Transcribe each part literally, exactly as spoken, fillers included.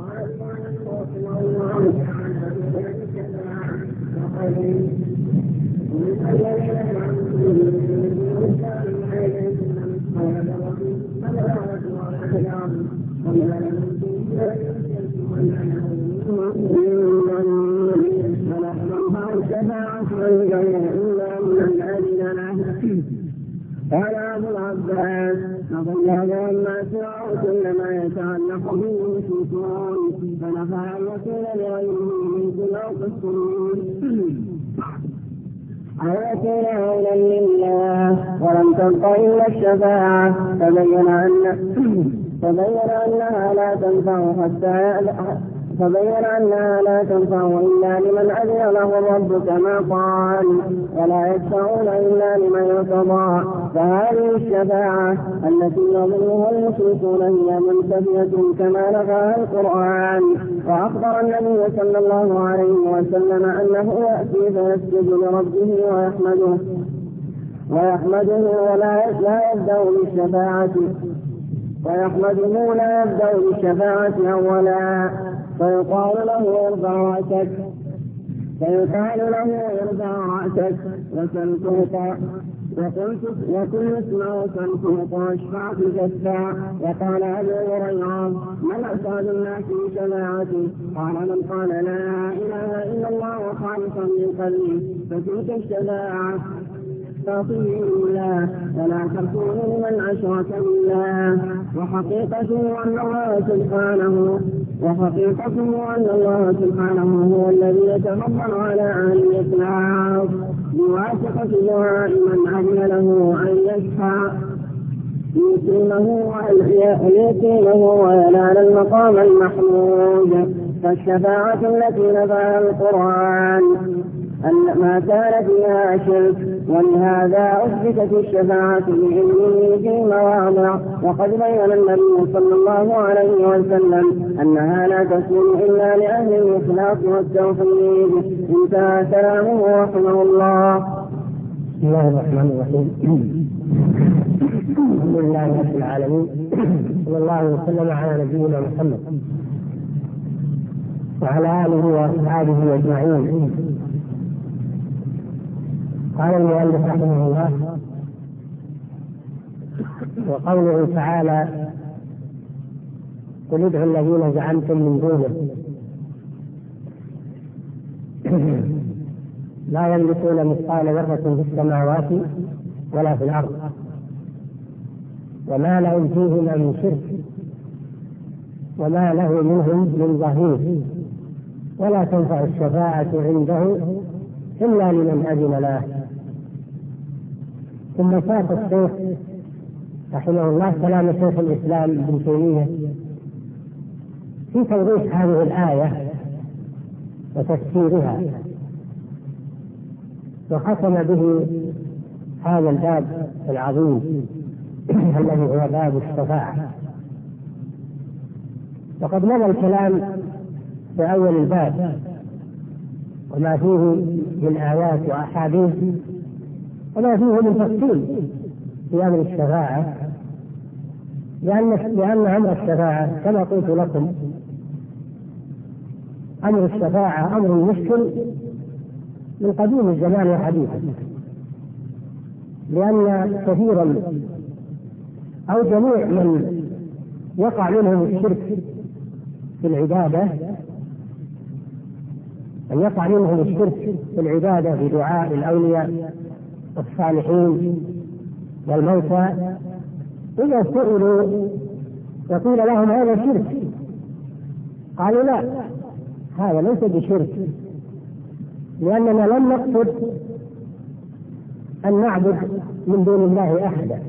قال أبو العباس نظن هذا ما سواه كلما يتعلق به المشركون فنفى أن يكون لغيره من كل القسطين أو يكون عونا لله ولم تبق إلا الشفاعة فبين أن فبين أنها لا تنفع حتى فبين أنها لا تنفع إلا لمن أذن له الرب كما قال ولا يشفعون إلا لمن ارتضى. فهذه الشفاعة التي يظنها المشركون هي منتفية كما نفاها القرآن. وأخبر النبي صلى الله عليه وسلم أنه يأتي فيسجد لربه ويحمده ويحمده ولا يبدأ بالشفاعة ويحمده لا يبدأ بالشفاعة أولا فيقال له ارفع رأسك فيقال له ارفع رأسك وسل تعطى وكل اسمع وسل تعطى واشفع تشفع. وقال أبو هريرة من أسعد الناس بشفاعته؟ قال من قال لا إله إلا الله خالصا من قلبه فتلك الشفاعة تعطيه الله ولا تكون لمن أشرك بالله. وحقيقته أن الله سبحانه وحقيقته أن الله سبحانه هو الذي يتفضل على أهل الإخلاص بواسطة دعاء من أذن له أن يشفع ليقيمه وينال المقام المحمود. فالشفاعة التي نفاها القرآن أن ما كان فيها شرك ولهذا أثبتت الشفاعة بعلمه في مواضع. وقد بين النبي صلى الله عليه وسلم أنها لا تكون إلا لأهل الإخلاص والتوحيد. انتهى كلامه رحمه الله. بسم الله الرحمن الرحيم. الحمد لله رب العالمين صلى الله وسلم على نبينا محمد وعلى آله وأصحابه أجمعين. قال المؤلف رحمه الله وقوله تعالى قل ادعوا الذين زعمتم من دونه لا يملكون مثقال ذرة في السماوات ولا في الأرض وما لهم فيهما من شرك وما له منهم من ظهير ولا تنفع الشفاعة عنده إلا لمن أذن له. ثم ساق الشيخ رحمه الله كلام شيخ الإسلام ابن تيمية في توضيح هذه الآية وتفسيرها، وختم به هذا الباب العظيم الذي هو باب الشفاعة. وقد مضى الكلام في أول الباب وما فيه من آيات وأحاديث وما فيه من تفصيل في أمر الشفاعة، لأن لأن أمر الشفاعة كما قلت لكم أمر الشفاعة أمر مشكل من قديم الزمان وحديثه، لأن كثيرا أو جميع من يقع منهم الشرك في العبادة أن يقع منهم الشرك في العبادة بدعاء الأولياء والصالحين والموتى إذا سئلوا يقول لهم هذا شرك، قالوا لا هذا ليس بشرك، لأننا لم نقصد أن نعبد من دون الله أحدا،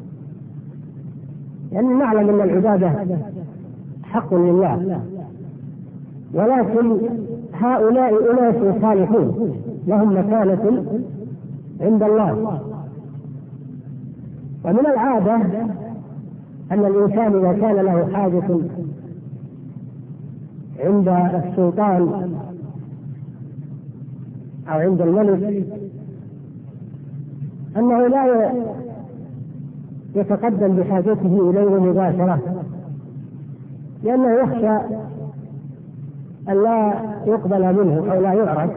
لأن نعلم أن العبادة حق لله، ولكن هؤلاء أناس صالحون لهم مكانة عند الله. ومن العادة أن الإنسان إذا كان له حاجة عند السلطان أو عند الملك أنه لا يتقدم بحاجته إليه مباشرة، لأنه يخشى أن لا يقبل منه أو لا يعرف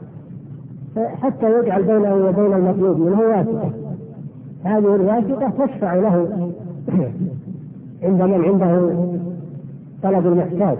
حتى يجعل بينه وبين المطلوب منه واسطة. هذه الواسطة تشفع له عند من عنده طلب المحتاج.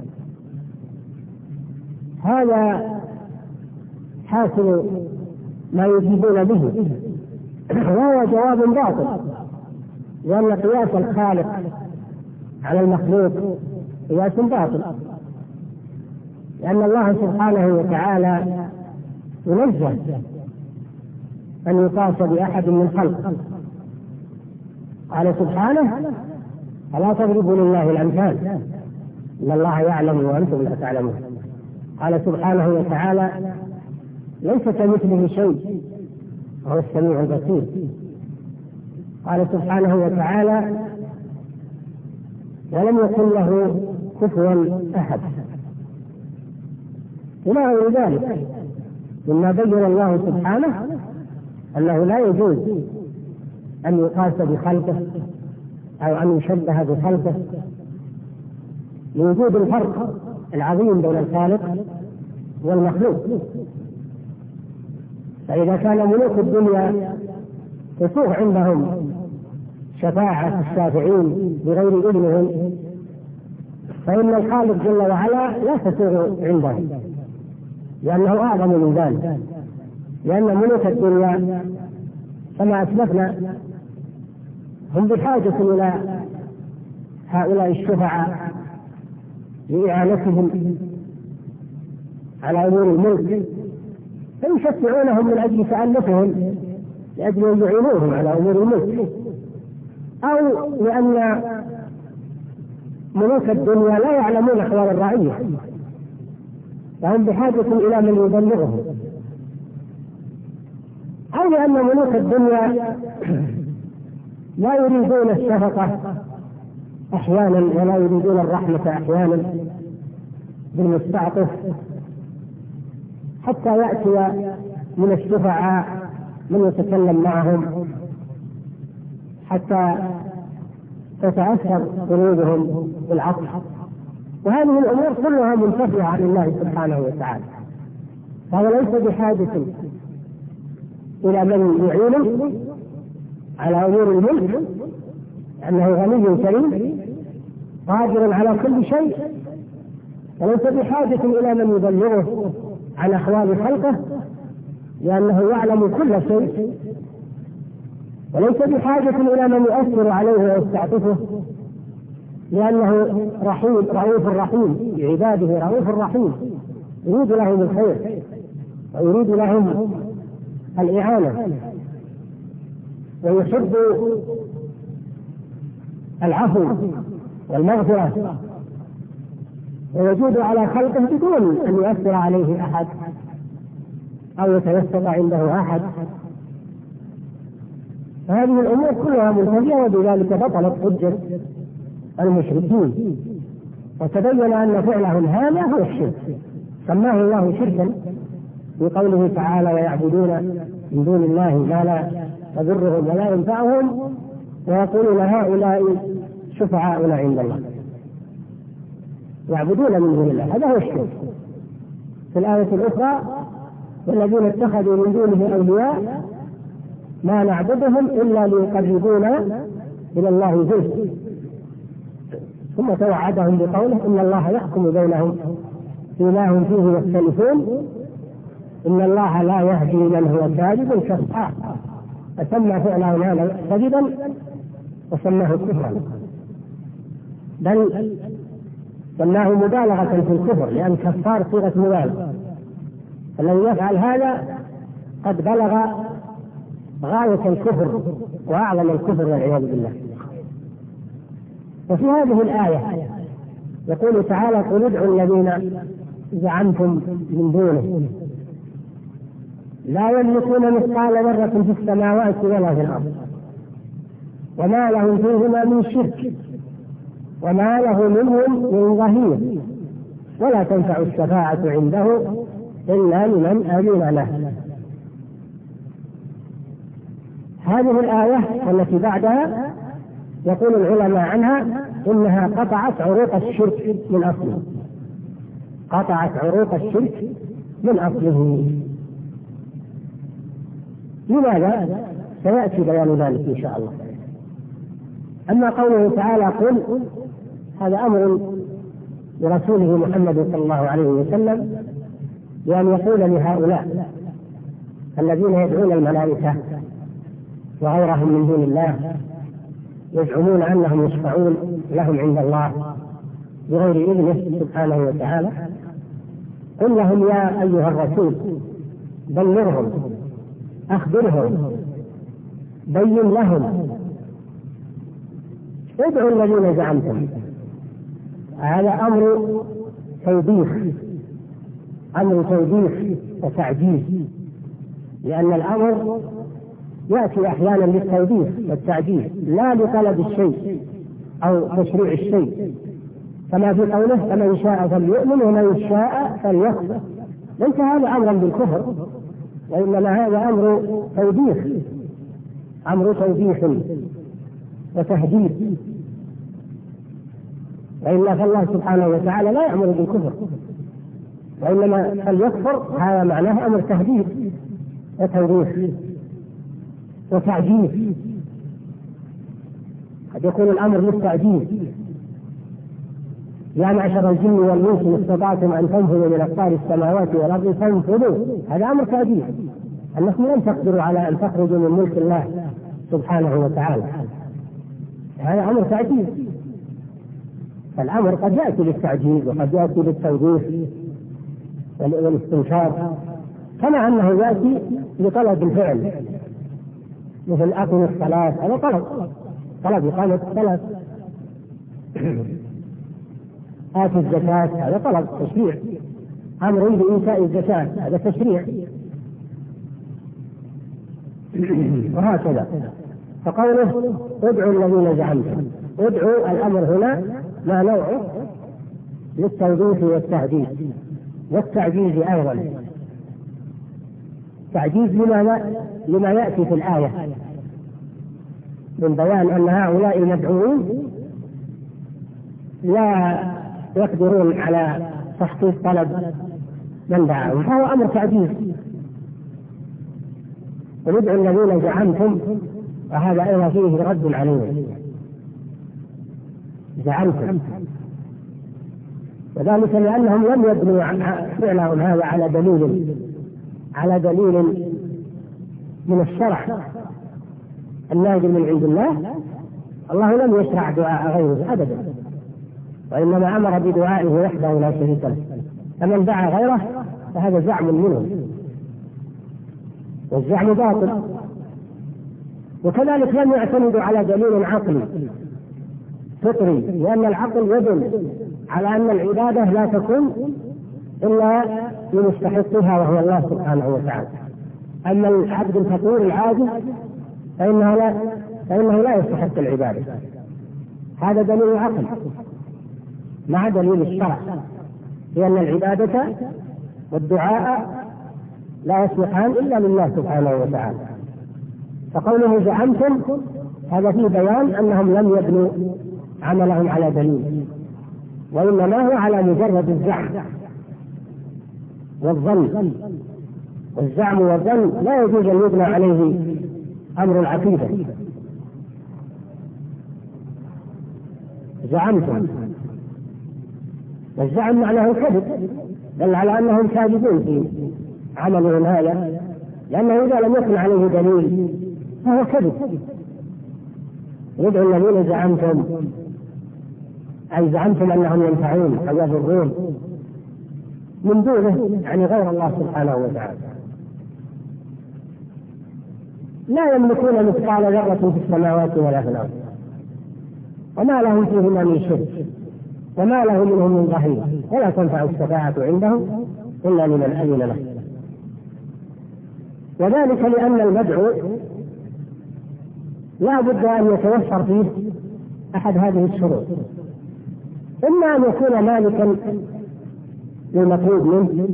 هذا حاصل ما يجيبون به، وهو جواب باطل، لأن قياس الخالق على المخلوق قياس باطل، لأن الله سبحانه وتعالى ينزه أن يقاس بأحد من خلقه. قال سبحانه: ألا تضربوا لله الأمثال إن الله يعلم وأنتم لا تعلمون. قال سبحانه وتعالى: ليس كمثله شيء وهو السميع البصير. قال سبحانه وتعالى: ولم يكن له كفوا أحد. وما غير ذلك مما بين الله سبحانه أنه لا يجوز أن يقاس بخلقه أو أن يشبه بخلقه، لوجود الفرق العظيم بين الخالق والمخلوق. فإذا كان ملوك الدنيا تسوغ عندهم شفاعة الشافعين بغير إذنهم، فإن الخالق جل وعلا لا تسوغ عندهم، لأنه أعظم من ذلك. لأن ملوك الدنيا كما أسلفنا هم بحاجة إلى هؤلاء الشفعاء لإعانتهم على أمور الملك، فيشفعونهم من أجل تألفهم، لأجل أن يعينوهم على أمور الملك، أو لأن ملوك الدنيا لا يعلمون أحوال الرعية، فهم بحاجة إلى من يبلغهم، أو لأن ملوك الدنيا لا يريدون الشفقة أحيانا ولا يريدون الرحمة أحيانا بالمستعطف، حتى يأتي من الشفعاء من يتكلم معهم حتى تتأثر قلوبهم بالعطف. وهذه الأمور كلها منتفعة عن الله سبحانه وتعالى، فهو ليس بحاجة إلى من يعينه على أمور الملك، أنه غني كريم قادر على كل شيء، وليس بحاجة إلى من يبلغه عن أحوال خلقه، لأنه يعلم كل شيء، وليس بحاجة إلى من يؤثر عليه ويستعطفه، لأنه رحيم رؤوف رحيم بعباده، رؤوف رحيم يريد لهم الخير ويريد لهم الإعانة، ويحب العفو والمغفرة، ويجود على خلقه بدون أن يؤثر عليه أحد أو يتوسط عنده أحد. هذه الأمور كلها منتهية، وبذلك بطلت حجة المشركين، وتبين أن فعلهم هذا هو الشرك، سماه الله شركا بقوله تعالى: ويعبدون من دون الله ما لا يضرهم ولا ينفعهم ويقولون هؤلاء شفعاؤنا عند الله. يعبدون من دون الله، هذا هو الشرك. في الآية الأخرى: والذين اتخذوا من دونه أولياء ما نعبدهم إلا ليقربونا إلى الله زلفى، ثم توعدهم بقوله: إن الله يحكم بينهم فيما هم فيه يختلفون إن الله لا يهدي من هو كاذب كفار. فسمى فعله هذا كذبا وسماه كفرا، بل سماه مبالغة في الكفر، لأن كفار صيغة مبالغة، الذي يفعل هذا قد بلغ غاية الكفر وأعظم الكفر والعياذ بالله. وفي هذه الآية يقول تعالى: قل ادعوا الذين زعمتم من دونه لا يملكون مثقال ذرة في السماوات ولا في الأرض وما لهم فيهما من شرك وما له منهم من ظهير ولا تنفع الشفاعة عنده إلا لمن أذن له. هذه الآية والتي بعدها يقول العلماء عنها إنها قطعت عروق الشرك من أصله. قطعت عروق الشرك من أصله. لماذا؟ سيأتي بيان ذلك إن شاء الله. أما قوله تعالى قل، هذا أمر لرسوله محمد صلى الله عليه وسلم بأن يقول لهؤلاء الذين يدعون الملائكة وغيرهم من دون الله يزعمون أنهم يشفعون لهم عند الله بغير إذنه سبحانه وتعالى، قل لهم يا أيها الرسول بلغهم، أخبرهم، بين لهم، ادعوا الذين زعمتم. هذا أمر توبيخ، أمر توبيخ وتعجيز، لأن الأمر يأتي أحيانا للتوبيخ والتعجيز لا لطلب الشيء أو تشريع الشيء، كما في قوله فمن شاء فليؤمن ومن شاء فليكفر. ليس هذا أمرا بالكفر، وإنما هذا أمر توبيخ، أمر توبيخ وتهديد. وإلا فالله سبحانه وتعالى لا يأمر بالكفر، وإنما فليكفر هذا معناه أمر تهديد وتوبيخ وتعجيز. قد يكون الأمر للتعجيز، يا معشر الجن والإنس إن استطعتم أن تنفذوا من أقطار السماوات والأرض فانفذوا، هذا أمر تعجيز، أنكم لن تقدروا على أن تخرجوا من ملك الله سبحانه وتعالى، هذا أمر تعجيز. فالأمر قد يأتي للتعجيز وقد يأتي للتوبيخ والاستنكار، كما أنه يأتي لطلب الفعل، مثل أقم الصلاة، هذا طلب طلب إقامة الصلاة. آتي الزكاة، هذا طلب تشريع، أمر بإيتاء الزكاة، هذا تشريع، وهكذا. فقوله ادعوا الذين زعمتم، ادعوا الأمر هنا ما نوعه للتوبيخ والتهديد والتعجيز أيضا. تعجيز لما لما يأتي في الآية من بيان أن هؤلاء المدعوين لا يقدرون على تحقيق طلب من دعاهم، فهو أمر تعجيز. وندعوا الذين زعمتم، وهذا أيضا فيه رد عليهم، زعمتم، وذلك لأنهم لم يبنوا فعلهم هذا على دليل على دليل من الشرع النازل من عند الله. الله لم يشرع دعاء غيره أبدا، وإنما أمر بدعائه وحده لا شريك له، فمن دعا غيره فهذا زعم منه، والزعم باطل. وكذلك لم يعتمدوا على دليل عقلي فطري، لأن العقل يدل على أن العبادة لا تكون إلا لمستحقها وهو الله سبحانه وتعالى. أما العبد الفقير العاجز فإنه لا فإنه لا يستحق العبادة، هذا دليل العقل مع دليل الشرع، لأن العبادة والدعاء لا يصلحان إلا لله سبحانه وتعالى. فقوله زعمتم هذا فيه بيان أنهم لم يبنوا عملهم على دليل، وإنما هو على مجرد الزعم والظن، والزعم والظن لا يجوز أن يبنى عليه أمر العقيدة. زعمتم، والزعم معناه كذب، بل على أنهم كاذبون في عملهم هذا، لأنه إذا لم يكن عليه دليل فهو كذب. ندعوا الذين زعمتم، أي زعمتم أنهم ينفعون أو يضرون من دونه، يعني غير الله سبحانه وتعالى، لا يملكون مثقال ذرة في السماوات ولا في الأرض، وما لهم فيهما من شرك، وما له منهم من ظهير، ولا تنفع الشفاعة عندهم إلا لمن أذن له. وذلك لأن المدعو لا بد أن يتوفر فيه أحد هذه الشروط، إما أن يكون مالكا للمطلوب منه،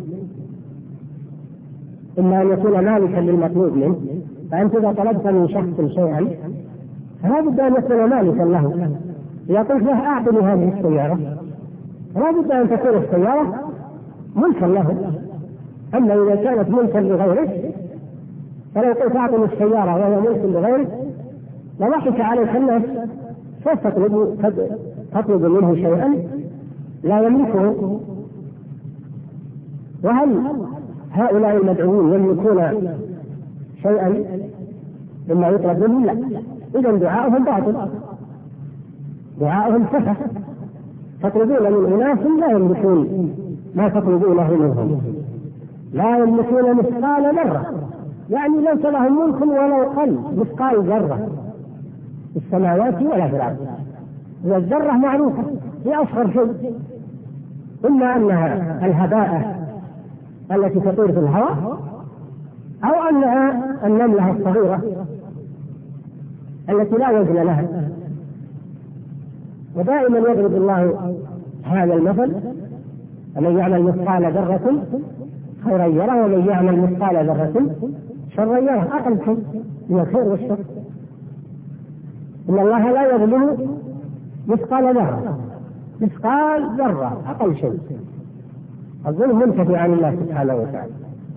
إما أن يكون مالكا للمطلوب منه، فأنت إذا طلبت من شخص شيئا فلا بد أن يكون مالكا له. إذا قلت له أعطني هذه السيارة فلا بد أن تكون السيارة ملكا له. أما إذا كانت ملكا لغيره فلو قلت أعطني السيارة وهي ملك لغيره لضحك عليك الناس، كيف تطلب تطلب منه شيئا لا يملكه؟ وهل هؤلاء المدعوين يملكون شيئا مما يطلب منهم؟ لا. إذا دعاؤهم باطل، دعاؤهم سفه، تطلبون من أناس لا يملكون ما تطلبونه منهم، لا يملكون مثقال ذرة، يعني ليس لهم ملك ولو قل مثقال ذرة في السماوات ولا في الأرض. والذرة معروفة هي أصغر شيء، إما أنها الهباء التي تطير في الهواء أو أنها النملة الصغيرة التي لا وزن لها. ودائما يضرب الله هذا المثل: ومن يعمل مثقال ذرة خيرا يره ومن يعمل مثقال ذرة شرا يره. أقل شيء من الخير والشر. إن الله لا يظلم مثقال ذرة، مثقال ذرة أقل شيء. الظلم منتفي عن الله سبحانه وتعالى.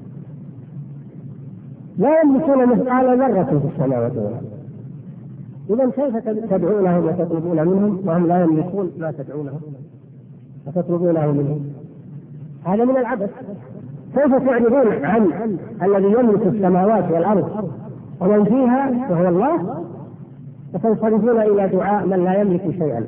لا يملكون مثقال ذرة في السماوات والأرض. إذا كيف تدعونهم وتطلبون منهم وهم لا يملكون ما تدعونهم وتطلبونه منهم؟ هذا من العبث. كيف تعرضون عن الذي يملك السماوات والأرض ومن فيها وهو الله وتنصرفون إلى دعاء من لا يملك شيئا؟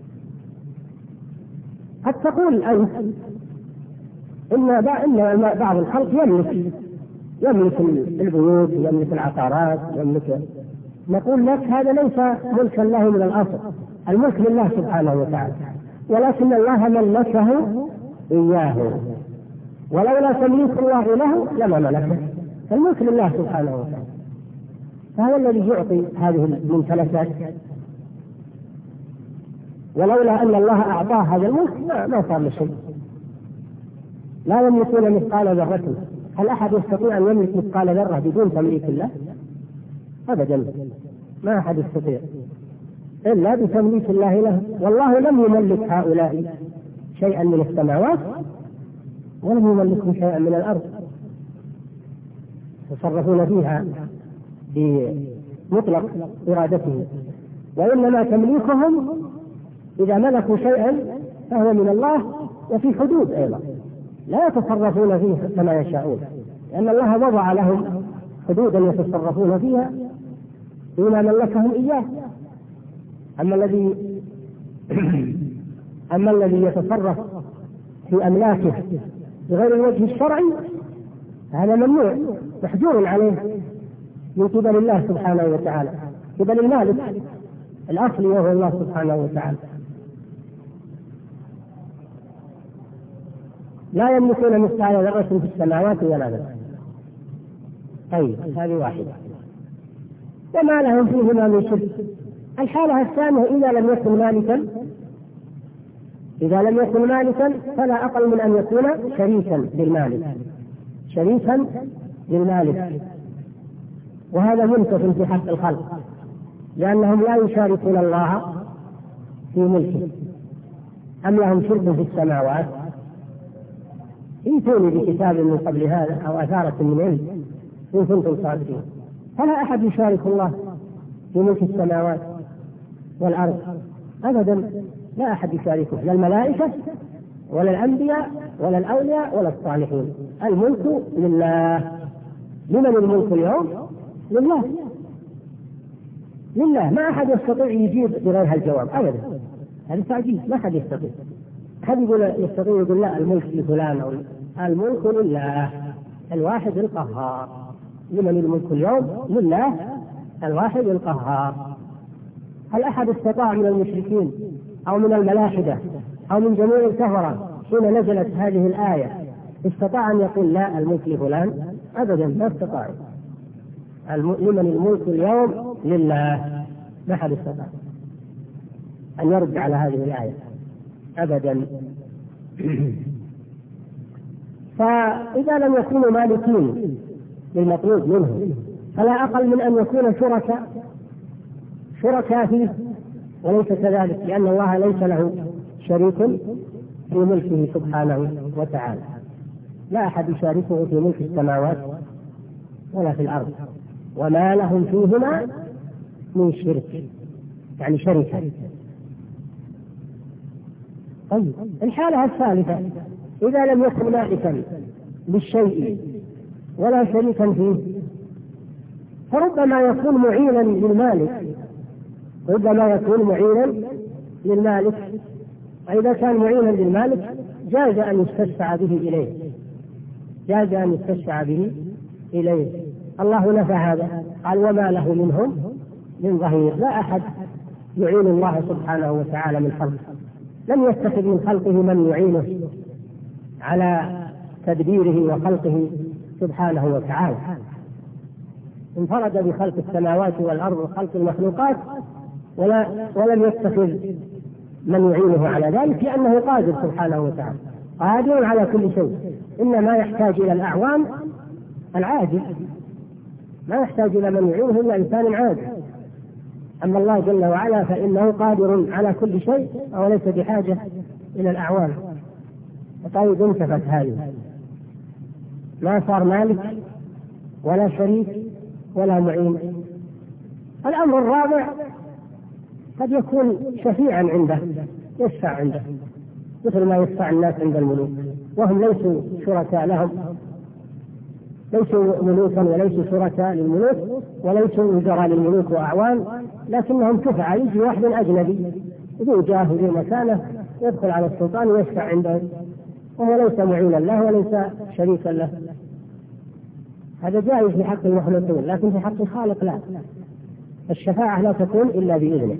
قد تقول أنت إن بعض الخلق يملك يملك البيوت، يملك العقارات، يملك. نقول لك هذا ليس ملكا له من الأصل، الملك لله سبحانه وتعالى، ولكن الله ملكه إياه، ولولا تمليك الله له لما ملكه. الملك لله سبحانه وتعالى، فهو الذي يعطي هذه الممتلكات، ولولا أن الله أعطاه هذا الملك ما صار له شيء. لا يملكون مثقال ذرة. هل أحد يستطيع أن يملك مثقال ذرة بدون تمليك الله؟ أبدا، ما أحد يستطيع إلا بتمليك الله له. والله لم يملك هؤلاء شيئا من السماوات ولم يملكوا شيئا من الأرض، يتصرفون فيها بمطلق إرادته، وإنما تمليكهم إذا ملكوا شيئا فهو من الله وفي حدود أيضا، لا يتصرفون فيه كما يشاءون، لأن الله وضع لهم حدودا يتصرفون فيها بما ملكهم إياه. أما الذي أما الذي يتصرف في أملاكه بغير الوجه الشرعي هذا ممنوع، محجور عليه من قبل الله سبحانه وتعالى، قبل المالك الأصلي وهو الله سبحانه وتعالى. لا يملكون مثقال ذرة في السماوات ولا الأرض. طيب، هذه واحدة. وما لهم فيهما من شرك. الحالة الثانية: إذا لم يكن مالكا إذا لم يكن مالكا فلا أقل من أن يكون شريكا للمالك، شريكا للمالك، وهذا منتف في حق الخلق، لأنهم لا يشاركون الله في ملكه. أم لهم شرك في السماوات؟ ائتوني بكتاب من قبل هذا أو أثارة من علم إن كنتم صادقين. فلا أحد يشارك الله في ملك السماوات والأرض أبدا، لا أحد يشاركه، لا الملائكة ولا الأنبياء ولا الأولياء ولا الصالحين. الملك لله. لمن الملك اليوم؟ لله، لله. ما أحد يستطيع يجيب بغير الجواب أبدا، هذا تعجيز، ما أحد يستطيع. أحد يقول يستطيع يقول لا الملك لفلان أو الملك لله الواحد القهار. لمن الملك اليوم؟ لله الواحد القهار. هل أحد استطاع من المشركين أو من الملاحدة أو من جميع الكفرة حين نزلت هذه الآية استطاع أن يقول لا الملك لفلان؟ أبدا، ما استطاع. لمن الملك اليوم؟ لله. ما أحد استطاع أن يرد على هذه الآية أبدا. فإذا لم يكونوا مالكين للمطلوب منه فلا أقل من أن يكون شركاء شركاء فيه، وليس كذلك، لأن الله ليس له شريك في ملكه سبحانه وتعالى. لا أحد يشاركه في ملك السماوات ولا في الأرض، وما لهم فيهما من شرك، يعني شركة. طيب الحالة الثالثة إذا لم يكن مالكا للشيء ولا شريكا فيه، فربما يكون معينا للمالك، ربما يكون معينا للمالك، وإذا كان معينا للمالك جاز أن يستشفع به إليه، جاز أن يستشفع به إليه. الله نفى هذا، قال وما له منهم من ظهير. لا أحد يعين الله سبحانه وتعالى من خلقه، لم يتخذ من خلقه من يعينه على تدبيره وخلقه سبحانه وتعالى. انفرد بخلق السماوات والأرض وخلق المخلوقات، ولا ولم يتخذ من يعينه على ذلك، لأنه قادر سبحانه وتعالى، قادر على كل شيء. إنما يحتاج إلى الأعوان العاجز، ما يحتاج إلى من يعينه إلا إنسان عاجز. أما الله جل وعلا فإنه قادر على كل شيء وليس بحاجة إلى الأعوان. طيب انتفت هذه، ما صار مالك ولا شريك ولا معين. الأمر الرابع قد يكون شفيعا عنده، يشفع عنده مثل ما يشفع الناس عند الملوك، وهم ليسوا شركاء لهم، ليسوا ملوكا وليسوا شركاء للملوك وليسوا وزراء للملوك وأعوان، لكنهم شفعاء. يجي واحد أجنبي ذو جاه وذو مكانة يدخل على السلطان ويشفع عنده، وهو ليس معينا له وليس شريكا له. هذا جائز في حق المخلوقين، لكن في حق الخالق لا. الشفاعة لا تكون إلا بإذنه،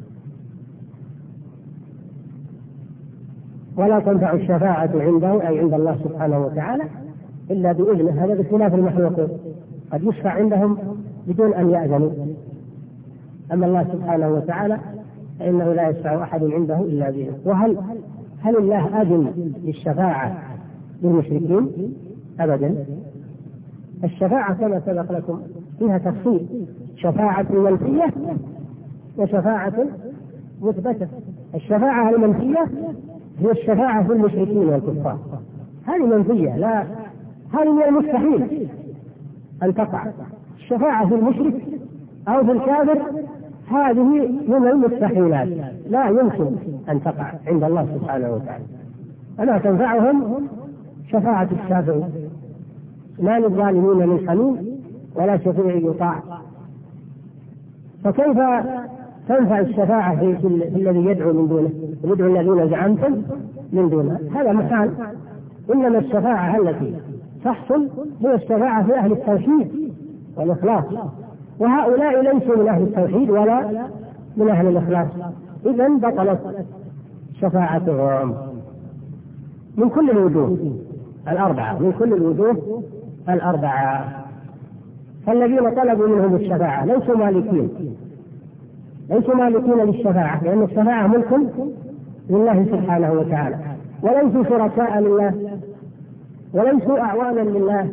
ولا تنفع الشفاعة عنده أي عند الله سبحانه وتعالى إلا بإذنه. هذا بخلاف المخلوقين، قد يشفع عندهم بدون أن يأذنوا. أما الله سبحانه وتعالى فإنه لا يشفع أحد عنده إلا بإذنه. وهل هل الله أذن للشفاعة للمشركين؟ أبدا. الشفاعة كما سبق لكم فيها تفصيل، شفاعة منفية وشفاعة مثبتة. الشفاعة المنفية هي الشفاعة في المشركين والكفار، هذه منفية، لا هذه من المستحيل أن تقع. الشفاعة في المشرك أو في الكافر هذه من المستحيلات، لا يمكن أن تقع عند الله سبحانه وتعالى. فلا تنفعهم شفاعة الشافعين، ما للظالمين من حميم ولا شفيع يطاع. فكيف تنفع الشفاعة في, في الذي يدعو من دونه، يدعو الذين زعمتم من دونه؟ هذا محال. إنما الشفاعة التي تحصل هي الشفاعة في أهل التوحيد والإخلاص، وهؤلاء ليسوا من أهل التوحيد ولا من أهل الإخلاص، إذن بطلت شفاعتهم من كل الوجوه الأربعة، من كل الوجوه الأربعة. فالذين طلبوا منهم الشفاعة ليسوا مالكين، ليسوا مالكين للشفاعة، لأن الشفاعة ملك لله سبحانه وتعالى، وليسوا شركاء لله وليسوا أعوانا لله،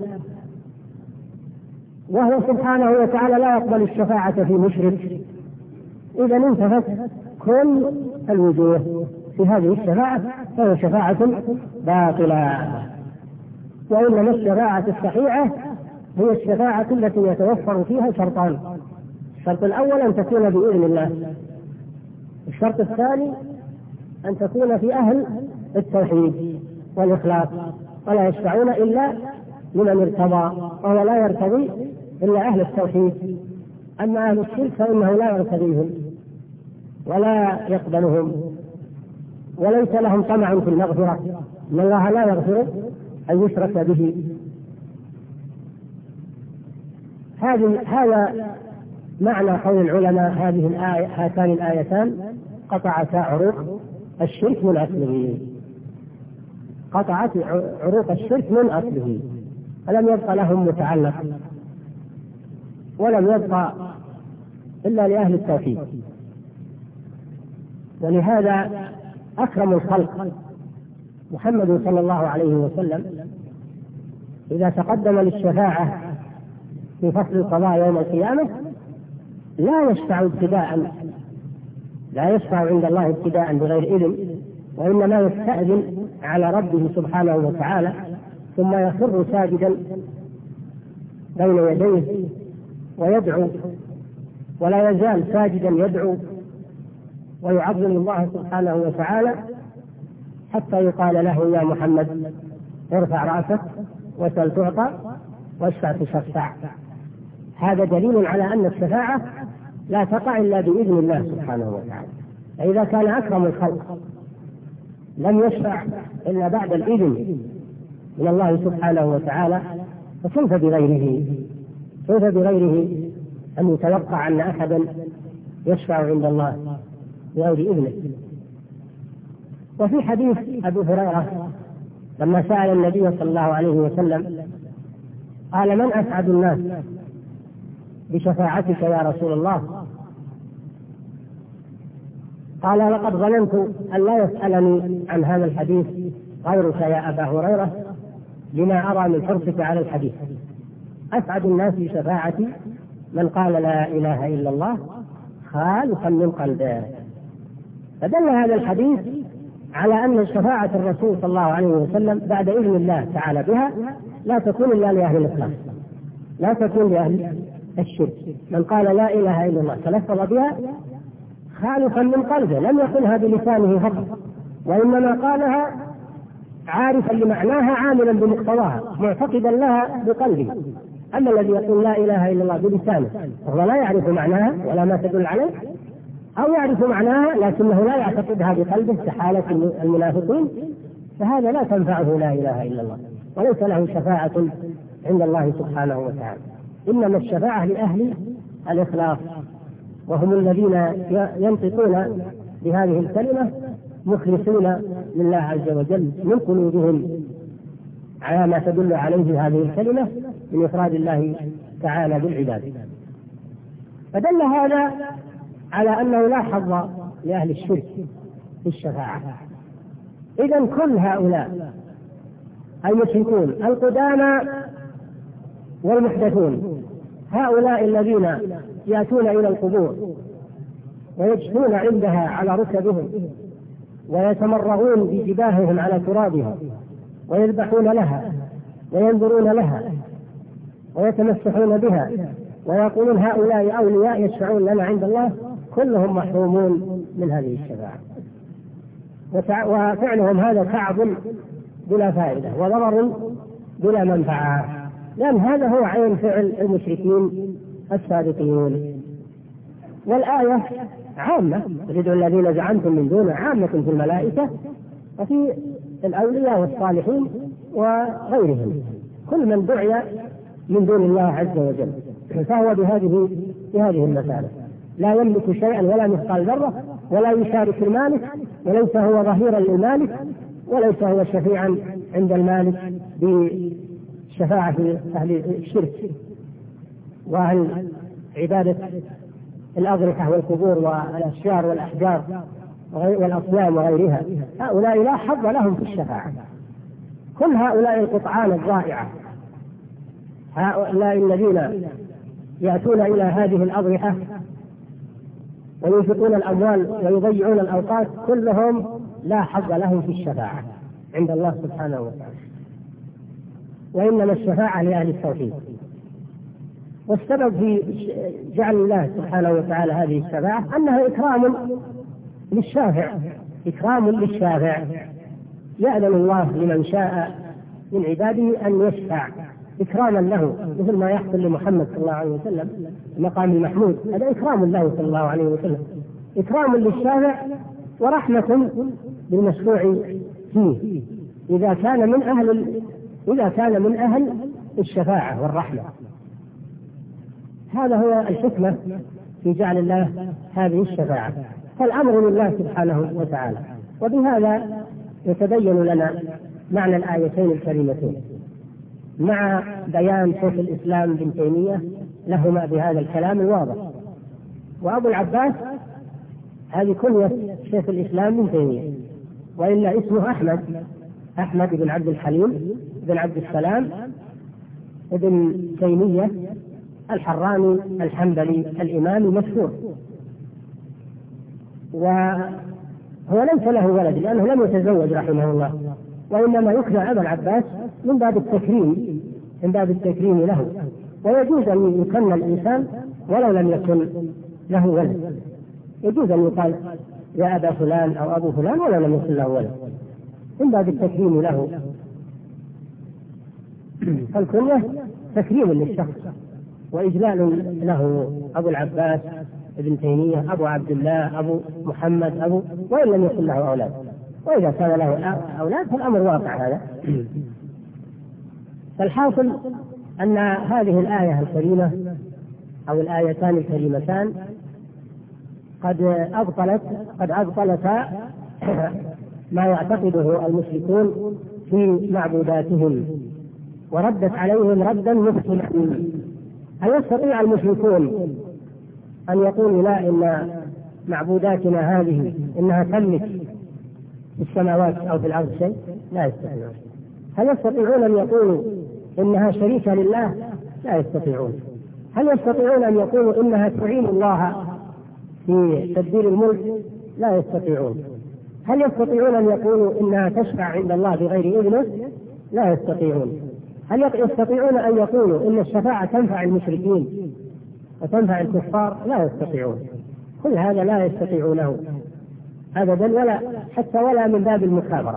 وهو سبحانه وتعالى لا يقبل الشفاعة في مشرك. إذا انتفت كل الوجوه في هذه الشفاعة، فهي شفاعة باطلة. وإنما الشفاعة الصحيحة هي الشفاعة التي يتوفر فيها شرطان: الشرط الأول أن تكون بإذن الله، الشرط الثاني أن تكون في أهل التوحيد والإخلاص، ولا يشفعون إلا لمن ارتضى، وهو لا يرتضي إلا أهل التوحيد. أما أهل الشرك فإنه لا يرتضيهم ولا يقبلهم، وليس لهم طمع في المغفرة، إن الله لا يغفر أن يشرك به. هذه هذا معنى قول العلماء: هذه الآية هاتان الآيتان قطعتا عروق الشرك من أصله، قطعت عروق الشرك من أصله، فلم يبقى لهم متعلق، ولم يبقى إلا لأهل التوحيد. ولهذا أكرم الخلق محمد صلى الله عليه وسلم إذا تقدم للشفاعة في فصل القضاء يوم القيامة لا يشفع ابتداء، لا يشفع عند الله ابتداء بغير إذن، وإنما يستأذن على ربه سبحانه وتعالى ثم يخر ساجدا بين يديه ويدعو، ولا يزال ساجدا يدعو ويعظم الله سبحانه وتعالى حتى يقال له يا محمد ارفع رأسك وسل تعطى واشفع تشفع. هذا دليل على أن الشفاعة لا تقع إلا بإذن الله سبحانه وتعالى. فإذا كان أكرم الخلق لم يشفع إلا بعد الإذن من الله سبحانه وتعالى، فكيف بغيره؟ كيف بغيره أن يتوقع أن أحدا يشفع عند الله بغير إذنه؟ وفي حديث أبي هريرة لما سأل النبي صلى الله عليه وسلم قال من أسعد الناس بشفاعتك يا رسول الله؟ قال لقد ظننت أن لا يسألني عن هذا الحديث غيرك يا أبا هريرة لما أرى من حرصك على الحديث. أسعد الناس بشفاعتي من قال لا إله إلا الله خالصا من قلبه. فدل هذا الحديث على أن شفاعة الرسول صلى الله عليه وسلم بعد إذن الله تعالى بها لا تكون إلا لأهل الإخلاص، لا تكون لأهل الشرك. من قال لا إله إلا الله تلفظ بها خالصا من قلبه، لم يقلها بلسانه فقط، وإنما قالها عارفا لمعناها عاملا بمقتضاها معتقدا لها بقلبه. أما الذي يقول لا إله إلا الله بلسانه وهو لا يعرف معناها ولا ما تدل عليه، أو يعرف معناها لكنه لا يعتقدها بقلبه كحالة المنافقين، فهذا لا تنفعه لا إله إلا الله وليس له شفاعة عند الله سبحانه وتعالى. إنما الشفاعة لأهل الإخلاص، وهم الذين ينطقون بهذه الكلمة مخلصين لله عز وجل من قلوبهم على ما تدل عليه هذه الكلمة من إفراد الله تعالى بالعباد. فدل هذا على أنه لا حظ لأهل الشرك في الشفاعة. إذن كل هؤلاء المشركون القدامى والمحدثون، هؤلاء الذين يأتون إلى القبور ويجثون عندها على ركبهم ويتمرغون بجباههم على ترابها ويذبحون لها وينظرون لها ويتمسحون بها ويقولون هؤلاء أولياء يشفعون لنا عند الله، كلهم محرومون من هذه الشفاعة، وفعلهم هذا تعب بلا فائدة وضرر بلا منفعة، لأن هذا هو عين فعل المشركين السابقين. والآية عامة، تجدوا الذين زعمتم من دونه عامة في الملائكة وفي الأولياء والصالحين وغيرهم، كل من دعي من دون الله عز وجل فهو بهذه بهذه المسألة لا يملك شيئا ولا مثقال ذرة ولا يشارك المالك، وليس هو ظهيرا للمالك، وليس هو شفيعا عند المالك بشفاعة أهل الشرك وأهل عبادة الأضرحة والقبور والأشجار والأحجار والأصنام وغيرها. هؤلاء لا حظ لهم في الشفاعة. كل هؤلاء القطعان الضائعة، هؤلاء الذين يأتون إلى هذه الأضرحة وينفقون الأموال ويضيعون الأوقات، كلهم لا حظ لهم في الشفاعة عند الله سبحانه وتعالى، وإنما الشفاعة لأهل التوحيد. والسبب في جعل الله سبحانه وتعالى هذه الشفاعة أنها إكرام للشافع، إكرام للشافع، يأذن الله لمن شاء من عباده أن يشفع إكراما له، مثل ما يحصل لمحمد صلى الله عليه وسلم مقام المحمود، هذا إكرام الله صلى الله عليه وسلم، إكرام للشافع ورحمة بالمشروع فيه إذا كان من أهل إذا كان من أهل الشفاعة والرحمة. هذا هو الحكمة في جعل الله هذه الشفاعة، فالأمر لله سبحانه وتعالى. وبهذا يتبين لنا معنى الآيتين الكريمتين مع بيان شيخ الإسلام ابن تيمية لهما بهذا الكلام الواضح. وأبو العباس هذه كنية شيخ الإسلام ابن تيمية، وإلا اسمه أحمد أحمد بن عبد الحليم بن عبد السلام ابن تيمية الحراني الحنبلي الإمام المشهور. وهو ليس له ولد لأنه لم يتزوج رحمه الله، وإنما يكنى أبا العباس من باب التكريم من باب التكريم له، ويجوز أن يكنى الإنسان ولو لم يكن له ولد، يجوز أن يقال يا أبا فلان أو أبو فلان ولو لم يكن له ولد من باب التكريم له. فالكنية تكريم للشخص وإجلال له، أبو العباس ابن تيمية، أبو عبد الله، أبو محمد، أبو، وإن لم يكن له أولاد. وإذا كان له أولاد فالأمر واقع هذا. فالحاصل أن هذه الآية الكريمة أو الآيتان الكريمتان قد أبطلت قد أبطلتا ما يعتقده المشركون في معبوداتهم، وردت عليهم ردا مبطلا. هل يستطيع المشركون أن يقولوا لا إن معبوداتنا هذه إنها تملك في السماوات أو في الأرض شيء؟ لا يستطيعون. هل يستطيعون أن يقولوا إنها شريكة لله؟ لا يستطيعون. هل يستطيعون أن يقولوا إنها تعين الله في تدبير الملك؟ لا يستطيعون. هل يستطيعون أن يقولوا إنها تشفع عند الله بغير إذنه؟ لا يستطيعون. هل يستطيعون أن يقولوا إن الشفاعة تنفع المشركين وتنفع الكفار؟ لا يستطيعون. كل هذا لا يستطيعونه أبدا، ولا حتى ولا من باب المكابرة.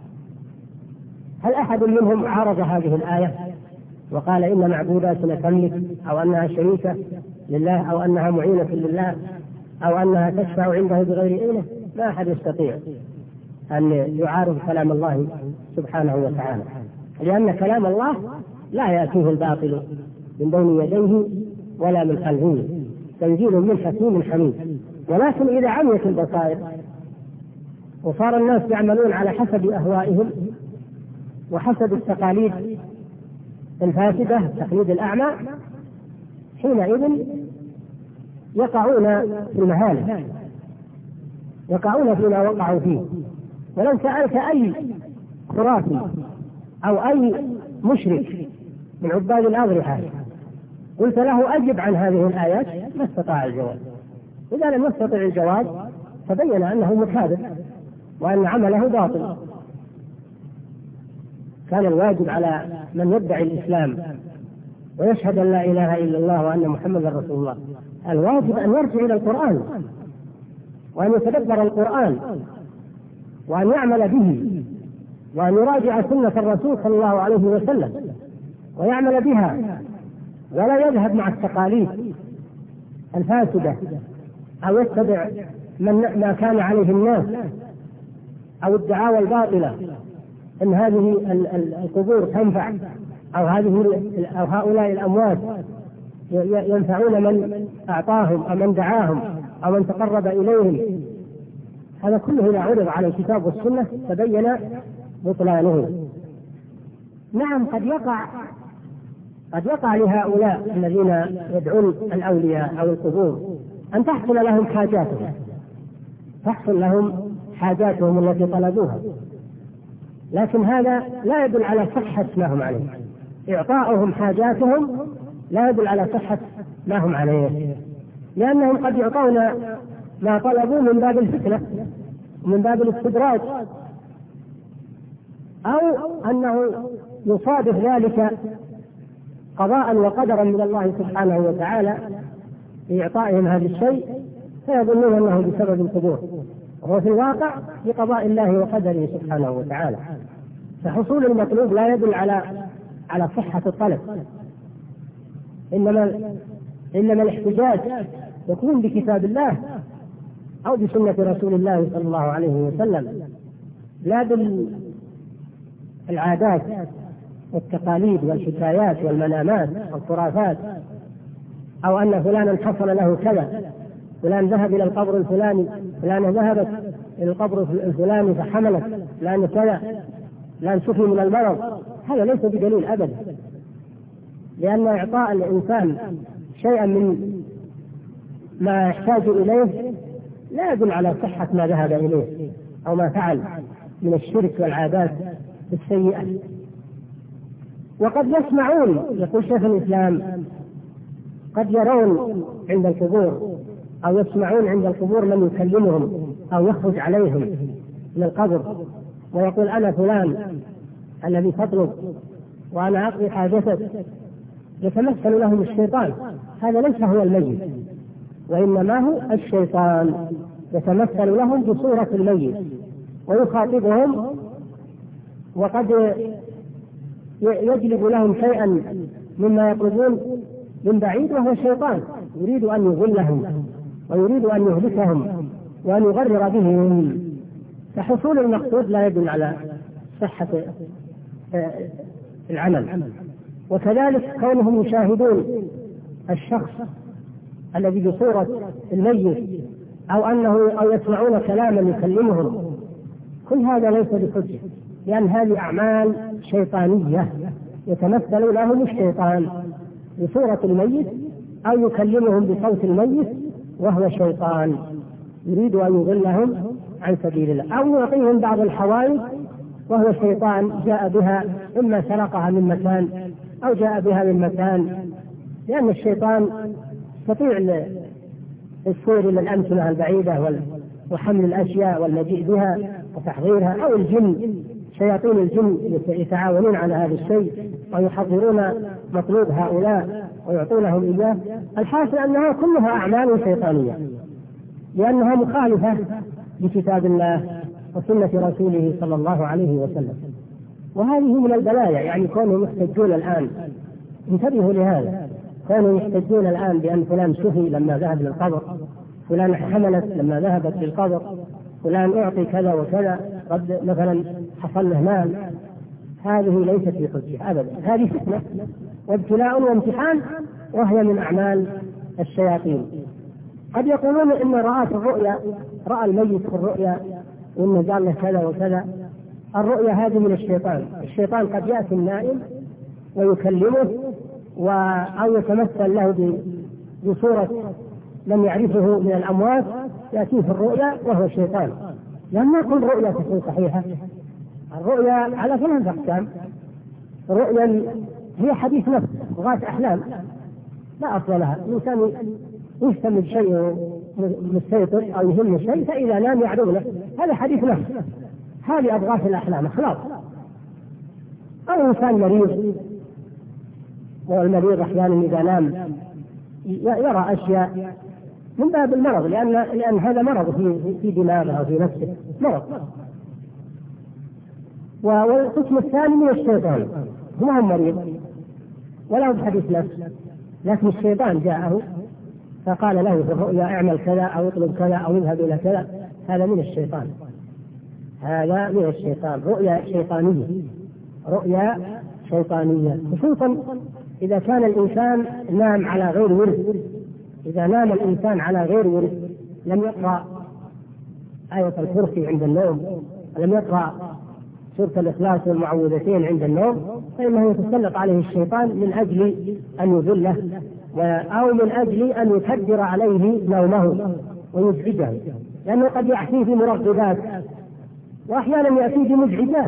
هل أحد منهم عارض هذه الآية وقال إن معبوداتنا تملك أو أنها شريكة لله أو أنها معينة لله أو أنها تشفع عنده بغير إذنه؟ لا أحد يستطيع أن يعارض كلام الله سبحانه وتعالى، لأن كلام الله لا يأتيه الباطل من بين يديه ولا من خلفه، تنزيل من حكيم حميد. ولكن إذا عميت البصائر وصار الناس يعملون على حسب أهوائهم وحسب التقاليد الفاسدة، تقليد الأعمى، حينئذ يقعون في المهالك، يقعون فيما وقعوا فيه. ولو سألت أي خرافي أو أي مشرك من عباد الأضرحة قلت له أجب عن هذه الآيات ما استطاع الجواب. إذا لم يستطع الجواب تبين أنه مكاذب وأن عمله باطل. كان الواجب على من يدعي الإسلام ويشهد أن لا إله إلا الله وأن محمدا رسول الله، الواجب أن يرجع إلى القرآن وأن يتدبر القرآن وأن يعمل به وأن يراجع سنة الرسول صلى الله عليه وسلم ويعمل بها، ولا يذهب مع التقاليد الفاسدة أو يتبع من ما كان عليه الناس أو الدعاوى الباطلة أن هذه القبور تنفع أو هذه أو هؤلاء الأموات ينفعون من أعطاهم أو من دعاهم أو من تقرب إليهم. هذا كله إذا عرض على الكتاب والسنة تبين بطلانه. نعم، قد يقع قد يقع لهؤلاء الذين يدعون الأولياء أو القبور أن تحصل لهم حاجاتهم تحصل لهم حاجاتهم التي طلبوها، لكن هذا لا يدل على صحة ما هم عليه. إعطاؤهم حاجاتهم لا يدل على صحة ما هم عليه، لأنهم قد يعطون ما طلبوا من باب الفتنة ومن باب الاستدراج، أو أنه يصادف ذلك قضاء وقدرا من الله سبحانه وتعالى في إعطائهم هذا الشيء، فيظنون أنه بسبب القبور، وهو في الواقع بقضاء الله وقدره سبحانه وتعالى. فحصول المطلوب لا يدل على على صحة الطلب، إنما إنما الاحتجاج يكون بكتاب الله أو بسنة رسول الله صلى الله عليه وسلم، لا بالعادات والتقاليد والحكايات والمنامات والخرافات، أو أن فلانا حصل له كذا، فلان ذهب إلى القبر الفلاني، فلانة ذهبت إلى القبر الفلاني فحملت، فلان كذا، فلان شفي من المرض. هذا ليس بدليل أبدا، لأن إعطاء الإنسان شيئا من ما يحتاج إليه لا يدل على صحة ما ذهب إليه أو ما فعل من الشرك والعادات السيئة. وقد يسمعون، يقول شيخ الإسلام، قد يرون عند القبور أو يسمعون عند القبور من يكلمهم أو يخرج عليهم من القبر ويقول أنا فلان الذي تطلب وأنا أقضي حاجتك، يتمثل لهم الشيطان. هذا ليس هو الميت، وإنما هو الشيطان يتمثل لهم بصورة الميت ويخاطبهم، وقد يجلب لهم شيئا مما يطلبون من بعيد، وهو شيطان يريد أن يضلهم ويريد أن يهلكهم وأن يغرر بهم. فحصول المقصود لا يدل على صحة العمل. وكذلك كونهم يشاهدون الشخص الذي بصورة الميت أو أنه أو يسمعون كلاما يكلمهم، كل هذا ليس بحجة، لأن هذه أعمال شيطانية يتمثل لهم الشيطان بصورة الميت أو يكلمهم بصوت الميت وهو شيطان يريد أن يضلهم عن سبيل الله، أو يعطيهم بعض الحوائج وهو شيطان جاء بها، إما سرقها من مكان أو جاء بها من مكان، لأن الشيطان يستطيع السير إلى الأمكنة البعيدة وحمل الأشياء والمجيء بها وتحضيرها، أو الجن، شياطين الجن يتعاونون على هذا الشيء ويحضرون مطلوب هؤلاء ويعطونهم إياه. الحاصل أنها كلها أعمال شيطانية لأنها مخالفة لكتاب الله وسنة رسوله صلى الله عليه وسلم. وهذه من البلايا، يعني كونهم يحتجون الآن، انتبهوا لهذا، كانوا يحتجون الآن بأن فلان شفي لما ذهب للقبر، فلان حملت لما ذهبت للقبر، فلان أعطي كذا وكذا، قد مثلا حصل له مال. هذه ليست بحجة أبدا، هذه فتنة وابتلاء وامتحان، وهي من أعمال الشياطين. قد يقولون إن رأت الرؤيا، رأى الميت في الرؤيا وإنه قال له كذا وكذا. الرؤيا هذه من الشيطان. الشيطان قد يأتي النائم ويكلمه و... أو يتمثل له بصورة من يعرفه من الأموات، يأتيه في الرؤيا وهو الشيطان. لما كل رؤيا تكون صحيحة، الرؤيا على ثلاث أقسام. رؤيا هي حديث نفس، رؤيا أحلام لا أصل لها، الإنسان يهتم بشيء مستيطر أو يهم شيء فإذا نام يعرض له، هذا حديث نفس، هذه أضغاث الأحلام خلاص. أو إنسان مريض، والمريض أحيانا إذا نام يرى أشياء من باب المرض، لأن لأن هذا مرض في في دماغه أو في نفسه، مرض. والقسم الثاني من الشيطان، هو هم مريض ولا هو بحديث نفس، لكن الشيطان جاءه فقال له في الرؤيا اعمل كذا أو اطلب كذا أو اذهب إلى كذا، هذا من الشيطان، هذا من الشيطان، رؤيا شيطانية، رؤيا شيطانية، خصوصا إذا كان الإنسان نام على غير ورد. إذا نام الإنسان على غير ورد، لم يقرأ آية الكرسي عند النوم، ولم يقرأ سورة الإخلاص والمعوذتين عند النوم، فإنه يتسلط عليه الشيطان من أجل أن يذله، أو من أجل أن يكدر عليه نومه ويزعجه، لأنه قد يأتيه بمرغبات، وأحيانا يأتيه بمزعجات،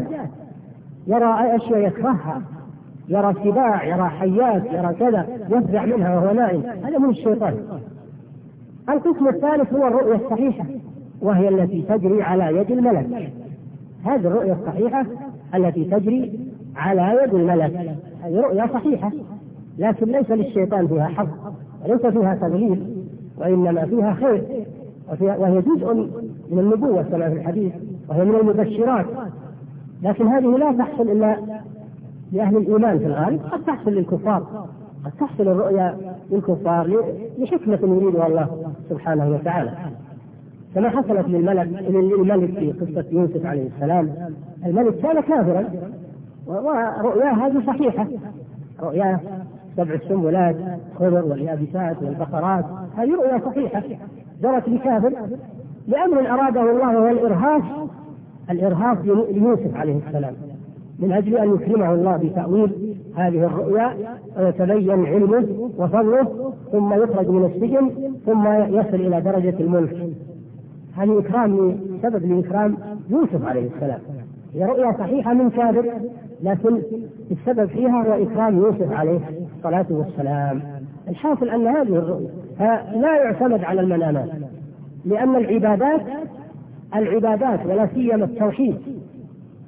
يرى أشياء يكرهها، يرى سباع، يرى حيات، يرى كذا، يفزع منها وهو نائم، هذا من الشيطان. القسم الثالث هو الرؤيا الصحيحة، وهي التي تجري على يد الملك. هذه الرؤيا الصحيحة التي تجري على يد الملك، هذه رؤيا صحيحة، لكن ليس للشيطان فيها حظ وليس فيها تضليل، وإنما فيها خير، وهي جزء من النبوة كما في الحديث، وهي من المبشرات. لكن هذه لا تحصل إلا لأهل الإيمان في الغالب، قد تحصل للكفار، قد تحصل الرؤيا للكفار لحكمة يريدها الله سبحانه وتعالى، كما حصلت للملك للملك في قصة يوسف عليه السلام. الملك كان كافرا ورؤياه هذه صحيحة، رؤياه سبع السنبلات خضر واليابسات والبقرات، هذه رؤيا صحيحة جرت بكافر لأمر أراده الله، وهو الإرهاص، الإرهاص ليوسف عليه السلام، من أجل أن يكرمه الله بتأويل هذه الرؤيا ويتبين علمه وفضله، ثم يخرج من السجن ثم يصل إلى درجة الملك. هذه إكرام، سبب لإكرام يوسف عليه السلام. هي رؤيا صحيحة من كافر، لكن السبب فيها هو إكرام يوسف عليه الصلاة والسلام. الحاصل أن هذه الرؤيا لا يعتمد على المنامات، لأن العبادات العبادات ولا سيما التوحيد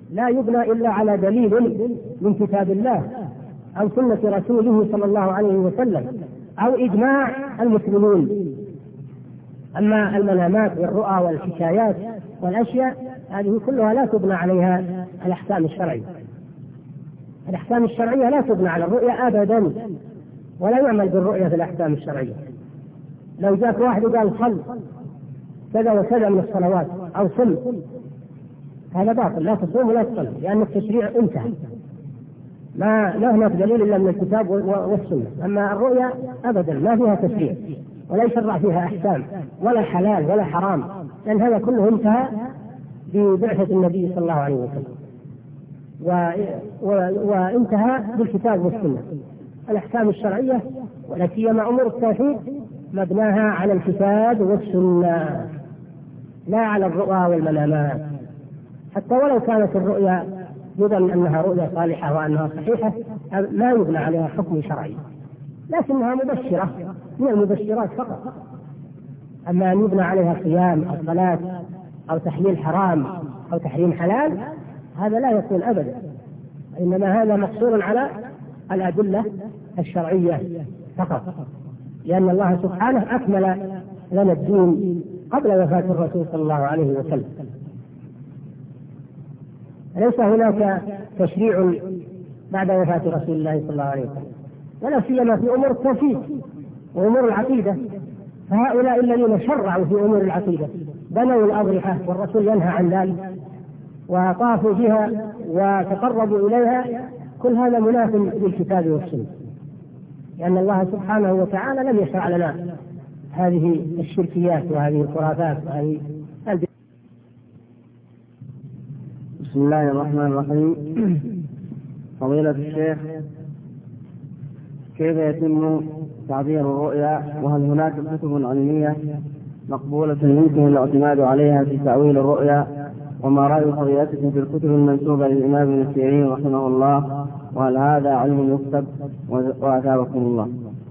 لا يبنى إلا على دليل من كتاب الله أو سنة رسوله صلى الله عليه وسلم أو إجماع المسلمين. أما المنامات والرؤى والحكايات والأشياء هذه كلها لا تبنى عليها الأحكام الشرعية. الأحكام الشرعية لا تبنى على الرؤيا أبدا، ولا يعمل بالرؤيا في الأحكام الشرعية. لو جاءت واحد وقال صل كذا وكذا من الصلوات أو صل، هذا باطل، لا تصوم ولا تصلي، لأن التشريع انتهى، ما لا هناك دليل إلا من الكتاب والسنة. أما الرؤيا أبدا ما فيها تشريع ولا يشرع فيها أحكام ولا حلال ولا حرام، لأن هذا كله انتهى ببعثة النبي صلى الله عليه وسلم، و... و... وانتهى بالكتاب والسنة. الأحكام الشرعية ولا سيما أمور التوحيد مبناها على الكتاب والسنة لا على الرؤى والمنامات. حتى ولو كانت الرؤيا يظن أنها رؤيا صالحة وأنها صحيحة لا يبنى عليها حكم شرعي، لكنها مبشرة من المبشرات فقط. أما أن يبنى عليها صيام أو صلاة أو تحليل حرام أو تحريم حلال هذا لا يكون أبدا، إنما هذا مقصور على الأدلة الشرعية فقط، لأن الله سبحانه أكمل لنا الدين قبل وفاة الرسول صلى الله عليه وسلم. ليس هناك تشريع بعد وفاة رسول الله صلى الله عليه وسلم، ولا سيما في أمور التوحيد وأمور العقيدة. فهؤلاء الذين شرعوا في أمور العقيدة بنوا الأضرحة والرسول ينهى عن ذلك وطافوا بها وتقربوا إليها، كل هذا مناف للكتاب والسنة، لأن الله سبحانه وتعالى لم يشرع لنا هذه الشركيات وهذه الخرافات وهذه. بسم الله الرحمن الرحيم. فضيلة الشيخ، كيف يتم تعبير الرؤيا؟ وهل هناك كتب علمية مقبولة يمكن الاعتماد عليها في تأويل الرؤيا؟ وما رأي فضيلتكم في الكتب المنسوبة للإمام ابن سيرين رحمه الله؟ وهل هذا علم يكتب؟ وأثابكم الله.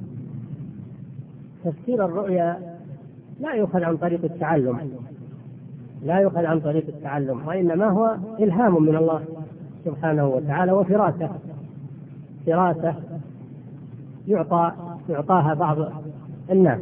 تفسير الرؤيا لا يؤخذ عن طريق التعلم، لا يؤخذ عن طريق التعلم، وإنما هو إلهام من الله سبحانه وتعالى وفراسة، فراسة يعطى يعطاها بعض الناس،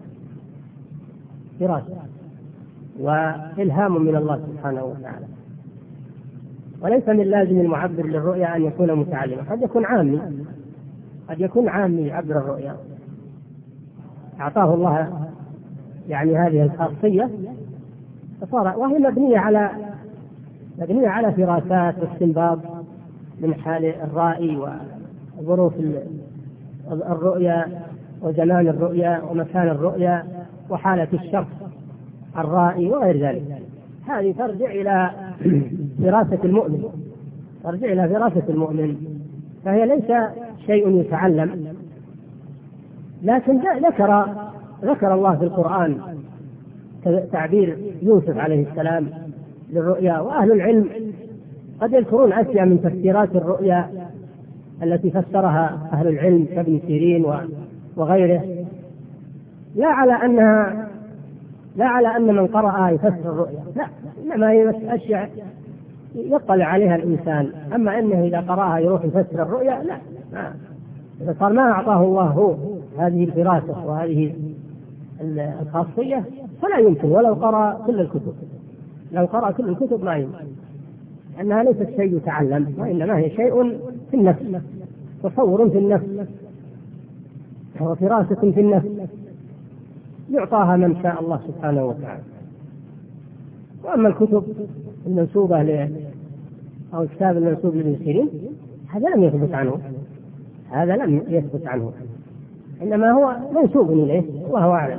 فراسة وإلهام من الله سبحانه وتعالى. وليس من لازم المعبر للرؤيا أن يكون متعلما، قد يكون عامي، قد يكون عامي يعبر الرؤيا، أعطاه الله يعني هذه الخاصية فصار، وهي مبنية على مبنية على فراسات واستنباط من حال الرائي وظروف الرؤيا وزمان الرؤيا ومكان الرؤيا وحالة الشخص الرائي وغير ذلك. هذه ترجع إلى فراسة المؤمن، ترجع إلى فراسة المؤمن، فهي ليس شيء يتعلم. لكن ذكر ذكر الله في القرآن تعبير يوسف عليه السلام للرؤيا، وأهل العلم قد يذكرون أشياء من تفسيرات الرؤيا التي فسرها أهل العلم كابن سيرين وغيره، لا على أنها لا على أن من قرأ يفسر الرؤيا، لا، إنما هي أشياء يطلع عليها الإنسان. أما أنه إذا قرأها يروح يفسر الرؤيا، لا، ما. إذا صار ما أعطاه الله هو هذه الفراسة وهذه الخاصية فلا يمكن، ولو قرأ كل الكتب، لو قرأ كل الكتب ما يمكن، أنها ليست شيء يتعلم، وإنما هي شيء في النفس، تصور في النفس وفراسة في النفس يعطاها من شاء الله سبحانه وتعالى. وأما الكتب المنسوبة ل أو الكتاب المنسوب لابن سيرين هذا لم يثبت عنه، هذا لم يثبت عنه، إنما هو منسوب إليه وهو أعلم.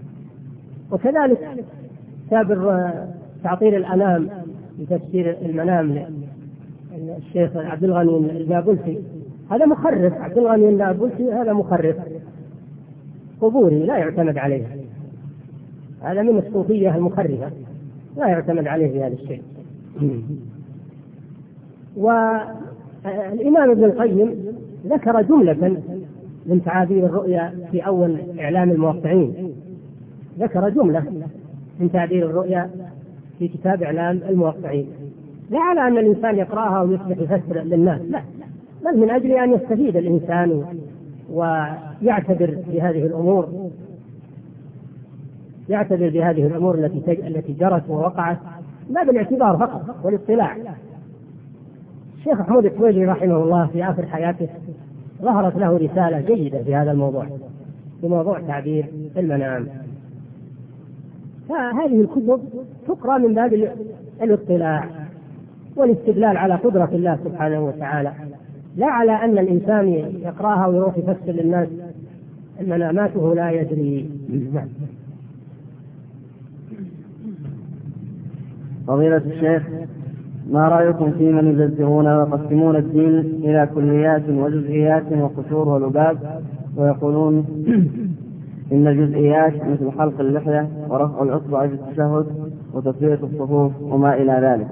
وكذلك كتاب تعطيل الأنام لتفسير المنام للشيخ عبد الغني النابلسي، هذا مخرف، عبد الغني النابلسي هذا مخرف قبوري لا يعتمد عليه، هذا من الصوفية المخرفة لا يعتمد عليه في هذا الشيء. والإمام ابن القيم ذكر جملة من تعابير الرؤيا في أول إعلام الموقعين، ذكر جملة من تعبير الرؤيا في كتاب إعلام الموقعين، لا على أن الإنسان يقرأها ويصبح يفسر للناس، لا، بل من أجل أن يستفيد الإنسان ويعتبر بهذه الأمور يعتبر بهذه الأمور التي التي جرت ووقعت، لا بالاعتبار فقط والاطلاع. الشيخ محمود التويجري رحمه الله في آخر حياته ظهرت له رسالة جيدة في هذا الموضوع، في موضوع تعبير المنام. فهذه الكتب تقرأ من باب الاطلاع والاستدلال على قدرة الله سبحانه وتعالى، لا على أن الإنسان يقرأها ويروح يفسر للناس مناماته لا يدري. فضيلة الشيخ، ما رأيكم في من يجزئون ويقسمون الدين إلى كليات وجزئيات وقشور ولباب، ويقولون إن الجزئيات مثل حلق اللحية ورفع الأصبع في التشهد وتسوية الصفوف وما إلى ذلك؟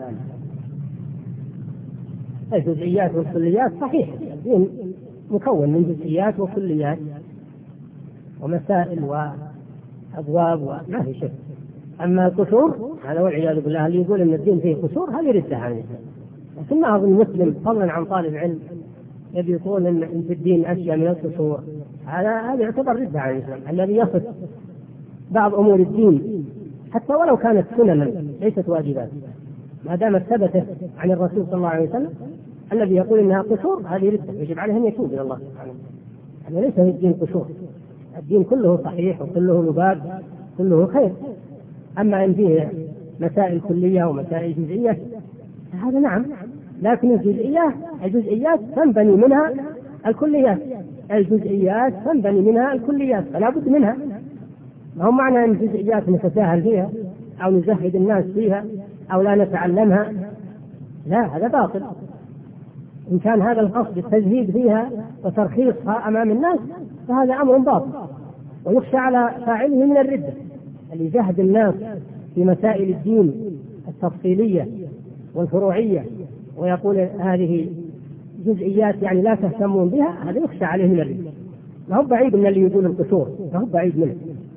الجزئيات والكليات صحيح، الدين مكون من جزئيات وكليات ومسائل وأبواب وما في شيء. أما القشور هذا والعياذ بالله، اللي يقول أن الدين فيه قشور هذا يرده عن الإسلام. لكن ما أظن مسلم فضلا عن طالب علم يبي يقول أن في الدين أشياء من القشور، هذا هذا يعتبر رده عن الإسلام. الذي يصف بعض أمور الدين حتى ولو كانت سننا ليست واجبات، ما دامت ثبتت عن الرسول صلى الله عليه وسلم، الذي يقول إنها قشور هذه رده، يجب عليه أن يتوب إلى الله سبحانه. هذا ليس في الدين قشور، الدين كله صحيح وكله لباب كله خير. أما إن فيه مسائل كلية ومسائل جزئية هذا نعم، لكن الجزئيات الجزئيات تنبني منها الكليات الجزئيات تنبني منها الكليات فلا بد منها. ما هو معنى أن الجزئيات نتساهل فيها أو نزهد الناس فيها أو لا نتعلمها، لا، هذا باطل. إن كان هذا القصد التزهيد فيها وترخيصها أمام الناس فهذا أمر باطل، ويخشى على فاعله من الردة. اللي يزهد الناس في مسائل الدين التفصيلية والفروعية ويقول هذه جزئيات يعني لا تهتمون بها، هذا يخشى عليه من الردة. ما هو بعيد من اللي يقول القشور، ما هو بعيد منه.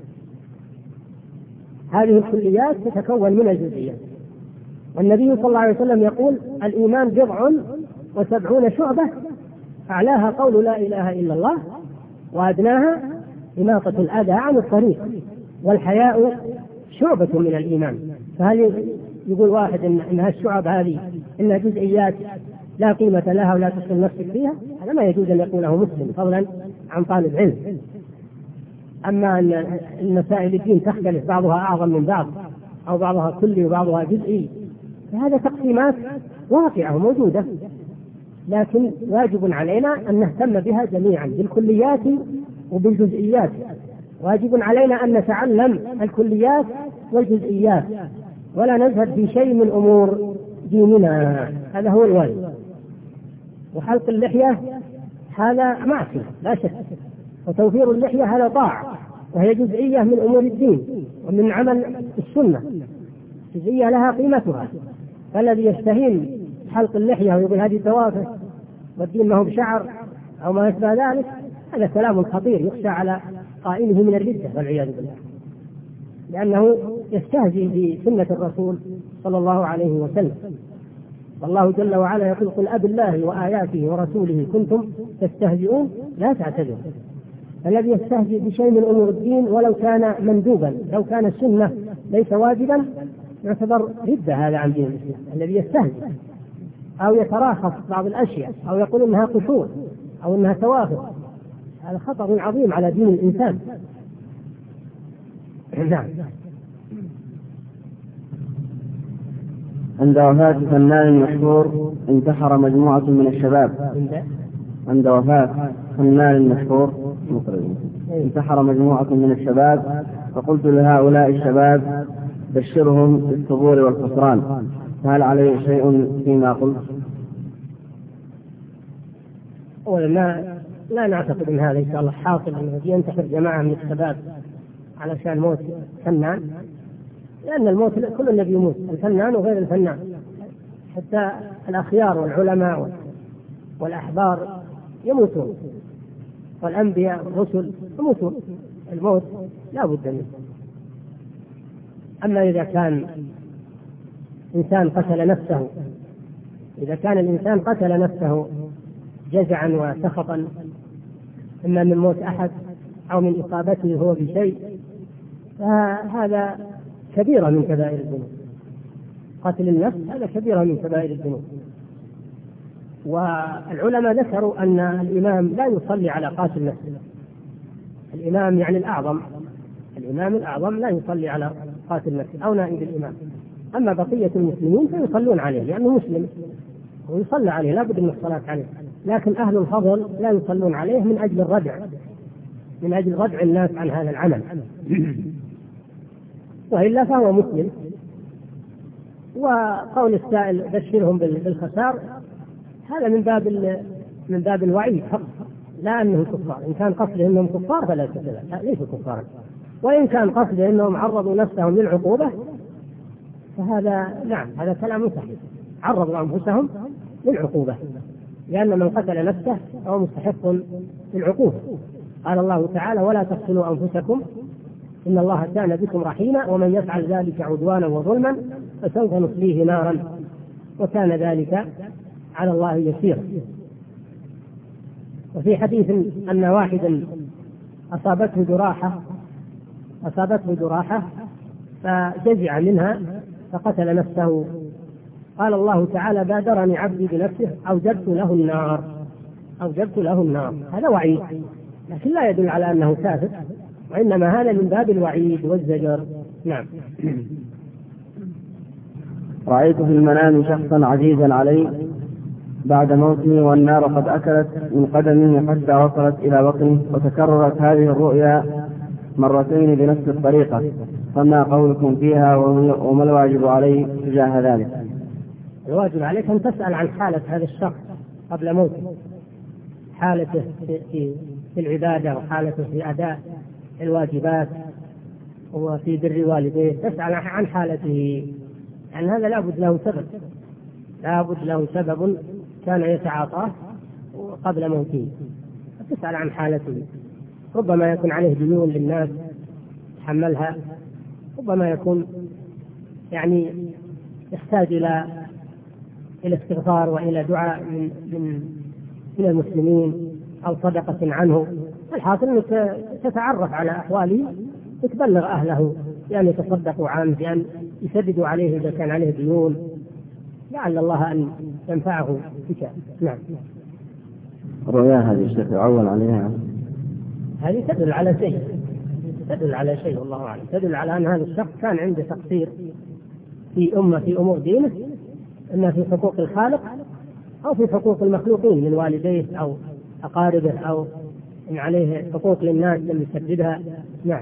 هذه الكليات تتكون من الجزئيات. والنبي صلى الله عليه وسلم يقول الإيمان بضع وسبعون شعبة، أعلاها قول لا إله إلا الله، وأدناها إماطة الأذى عن الطريق، والحياء شعبة من الإيمان. فهل يقول واحد إن, إن هالشعب هذه إنها جزئيات لا قيمة لها ولا تشغل نفسك فيها؟ هذا ما يجوز أن يقوله مسلم فضلا عن طالب علم. أما أن المسائل الدين تختلف، بعضها أعظم من بعض أو بعضها كلي وبعضها جزئي، فهذا تقسيمات واقعة وموجودة، لكن واجب علينا أن نهتم بها جميعا بالكليات وبالجزئيات. واجب علينا أن نتعلم الكليات والجزئيات ولا نذهب في شيء من أمور ديننا، هذا هو الواجب. وحلق اللحية هذا معصية لا شك، وتوفير اللحية هذا طاعة، وهي جزئية من أمور الدين ومن عمل السنة، جزئية لها قيمتها. فالذي يستهين حلق اللحية ويقول هذه دوافع والدين ما هو بشعر أو ما يشبه ذلك، هذا كلام خطير يخشى على قائله من الردة والعياذ بالله، لأنه يستهزئ بسنة الرسول صلى الله عليه وسلم. والله جل وعلا يقول قل أب الله وآياته ورسوله كنتم تستهزئون لا تعتذروا. الذي يستهزئ بشيء من أمور الدين ولو كان مندوبا، لو كان السنة ليس واجبا، يعتبر ردة هذا عن دين الإسلام. الذي يستهزئ أو يتراخص بعض الأشياء أو يقول إنها قشور أو إنها توافق، هذا خطر عظيم على دين الإنسان. نعم. عند وفاة فنان مشهور انتحر مجموعة من الشباب. عند وفاة فنان مشهور انتحر مجموعة من الشباب، فقلت لهؤلاء الشباب بشرهم بالثبور والخسران، فهل عليه شيء فيما قلت؟ أولا لا, لا نعتقد أن هذا إن شاء الله حاصل أنه ينتحر جماعة من الشباب علشان موت فنان، لأن الموت كل الذي يموت، الفنان وغير الفنان، حتى الأخيار والعلماء والأحبار يموتون، والأنبياء والرسل يموتون، الموت لا بد منه. أما إذا كان إنسان قتل نفسه إذا كان الإنسان قتل نفسه جزعا وسخطا إما من موت أحد أو من إصابته هو بشيء، فهذا كبيرة من كبائر الذنوب. قتل النفس هذا كبيرة من كبائر الذنوب. والعلماء ذكروا أن الإمام لا يصلي على قاتل نفسه. الإمام يعني الأعظم، الإمام الأعظم لا يصلي على قاتل نفسه أو نائب الإمام. أما بقية المسلمين فيصلون عليه لأنه مسلم ويصلى عليه، لا بد من الصلاة عليه. لكن أهل الفضل لا يصلون عليه من أجل الردع، من أجل ردع الناس عن هذا العمل، وإلا فهو مسلم. وقول السائل بشرهم بالخسار هذا من باب من باب الوعيد فقط، لا أنهم كفار. إن كان قصده أنهم كفار فلا لا ليسوا كفارا، وإن كان قصده أنهم عرضوا نفسهم للعقوبة فهذا نعم هذا كلام صحيح، عرضوا أنفسهم للعقوبة، لأن من قتل نفسه هو مستحق للعقوبة. قال الله تعالى: ولا تقتلوا أنفسكم إن الله كان بكم رحيما ومن يفعل ذلك عدوانا وظلما فسوف نصليه نارا وكان ذلك على الله يسيرا. وفي حديث أن واحدا أصابته جراحة أصابته جراحة فجزع منها فقتل نفسه، قال الله تعالى: بادرني عبدي بنفسه أوجبت له النار أوجبت له النار. هذا وعيد، لكن لا يدل على أنه كافر، وإنما هذا من باب الوعيد والزجر. نعم. رأيت في المنام شخصا عزيزا علي بعد موته والنار قد أكلت من قدمه حتى وصلت إلى بطنه، وتكررت هذه الرؤيا مرتين بنفس الطريقة، فما قولكم فيها وما الواجب علي تجاه ذلك؟ الواجب عليك أن تسأل عن حالة هذا الشخص قبل موته، حالته في في العبادة وحالته في أداء الواجبات وفي بر والديه، تسأل عن حالته، يعني هذا لابد له سبب لابد له سبب كان يتعاطاه قبل موته، تسأل عن حالته. ربما يكون عليه ديون للناس تحملها، ربما يكون يعني يحتاج إلى إلى استغفار وإلى دعاء من من من المسلمين أو صدقة عنه. الحاصل أنك تتعرف على أحواله وتبلغ أهله بأن يتصدقوا عنه، بأن يسددوا عليه إذا كان عليه ديون، لعل الله أن ينفعه بك. نعم. رؤيا هذه الشيخ يعول عليها، هذه تدل على شيء تدل على شيء والله أعلم، تدل على أن هذا الشخص كان عنده تقصير في أمة في أمور دينه، إما في حقوق الخالق أو في حقوق المخلوقين من والديه أو أقاربه، أو إن عليه حقوق للناس لم يسددها. نعم.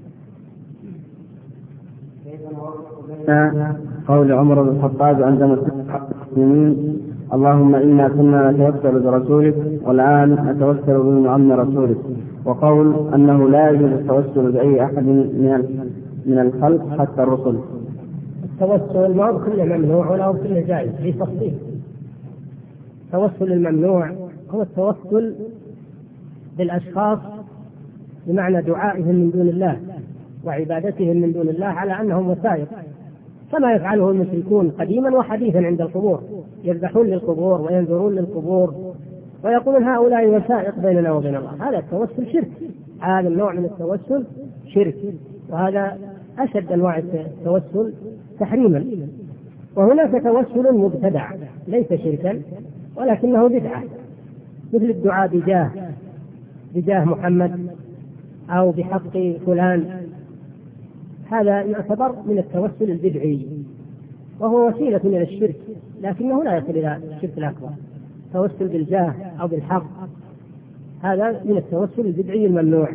قول عمر بن الخطاب عندما سمع المسلمين: اللهم إنا كنا نتوسل برسولك والآن نتوسل بمعم رسولك، وقول أنه لا يجوز التوسل بأي أحد من من الخلق حتى الرسل. التوسل ما هو كله ممنوع ولا هو كله جائز، في تفصيل. التوسل الممنوع هو التوسل بالأشخاص بمعنى دعائهم من دون الله وعبادتهم من دون الله على أنهم وسائط، كما يفعله المشركون قديما وحديثا عند القبور، يذبحون للقبور وينذرون للقبور ويقولون هؤلاء وسائط بيننا وبين الله. هذا التوسل شرك، هذا النوع من التوسل شرك، وهذا أشد أنواع التوسل تحريما. وهناك توسل مبتدع ليس شركا ولكنه بدعة، مثل الدعاء بجاه بجاه محمد أو بحق فلان، هذا يعتبر من التوسل البدعي وهو وسيلة إلى الشرك، لكنه لا يصل إلى الشرك الأكبر. التوسل بالجاه أو بالحق هذا من التوسل البدعي الممنوع،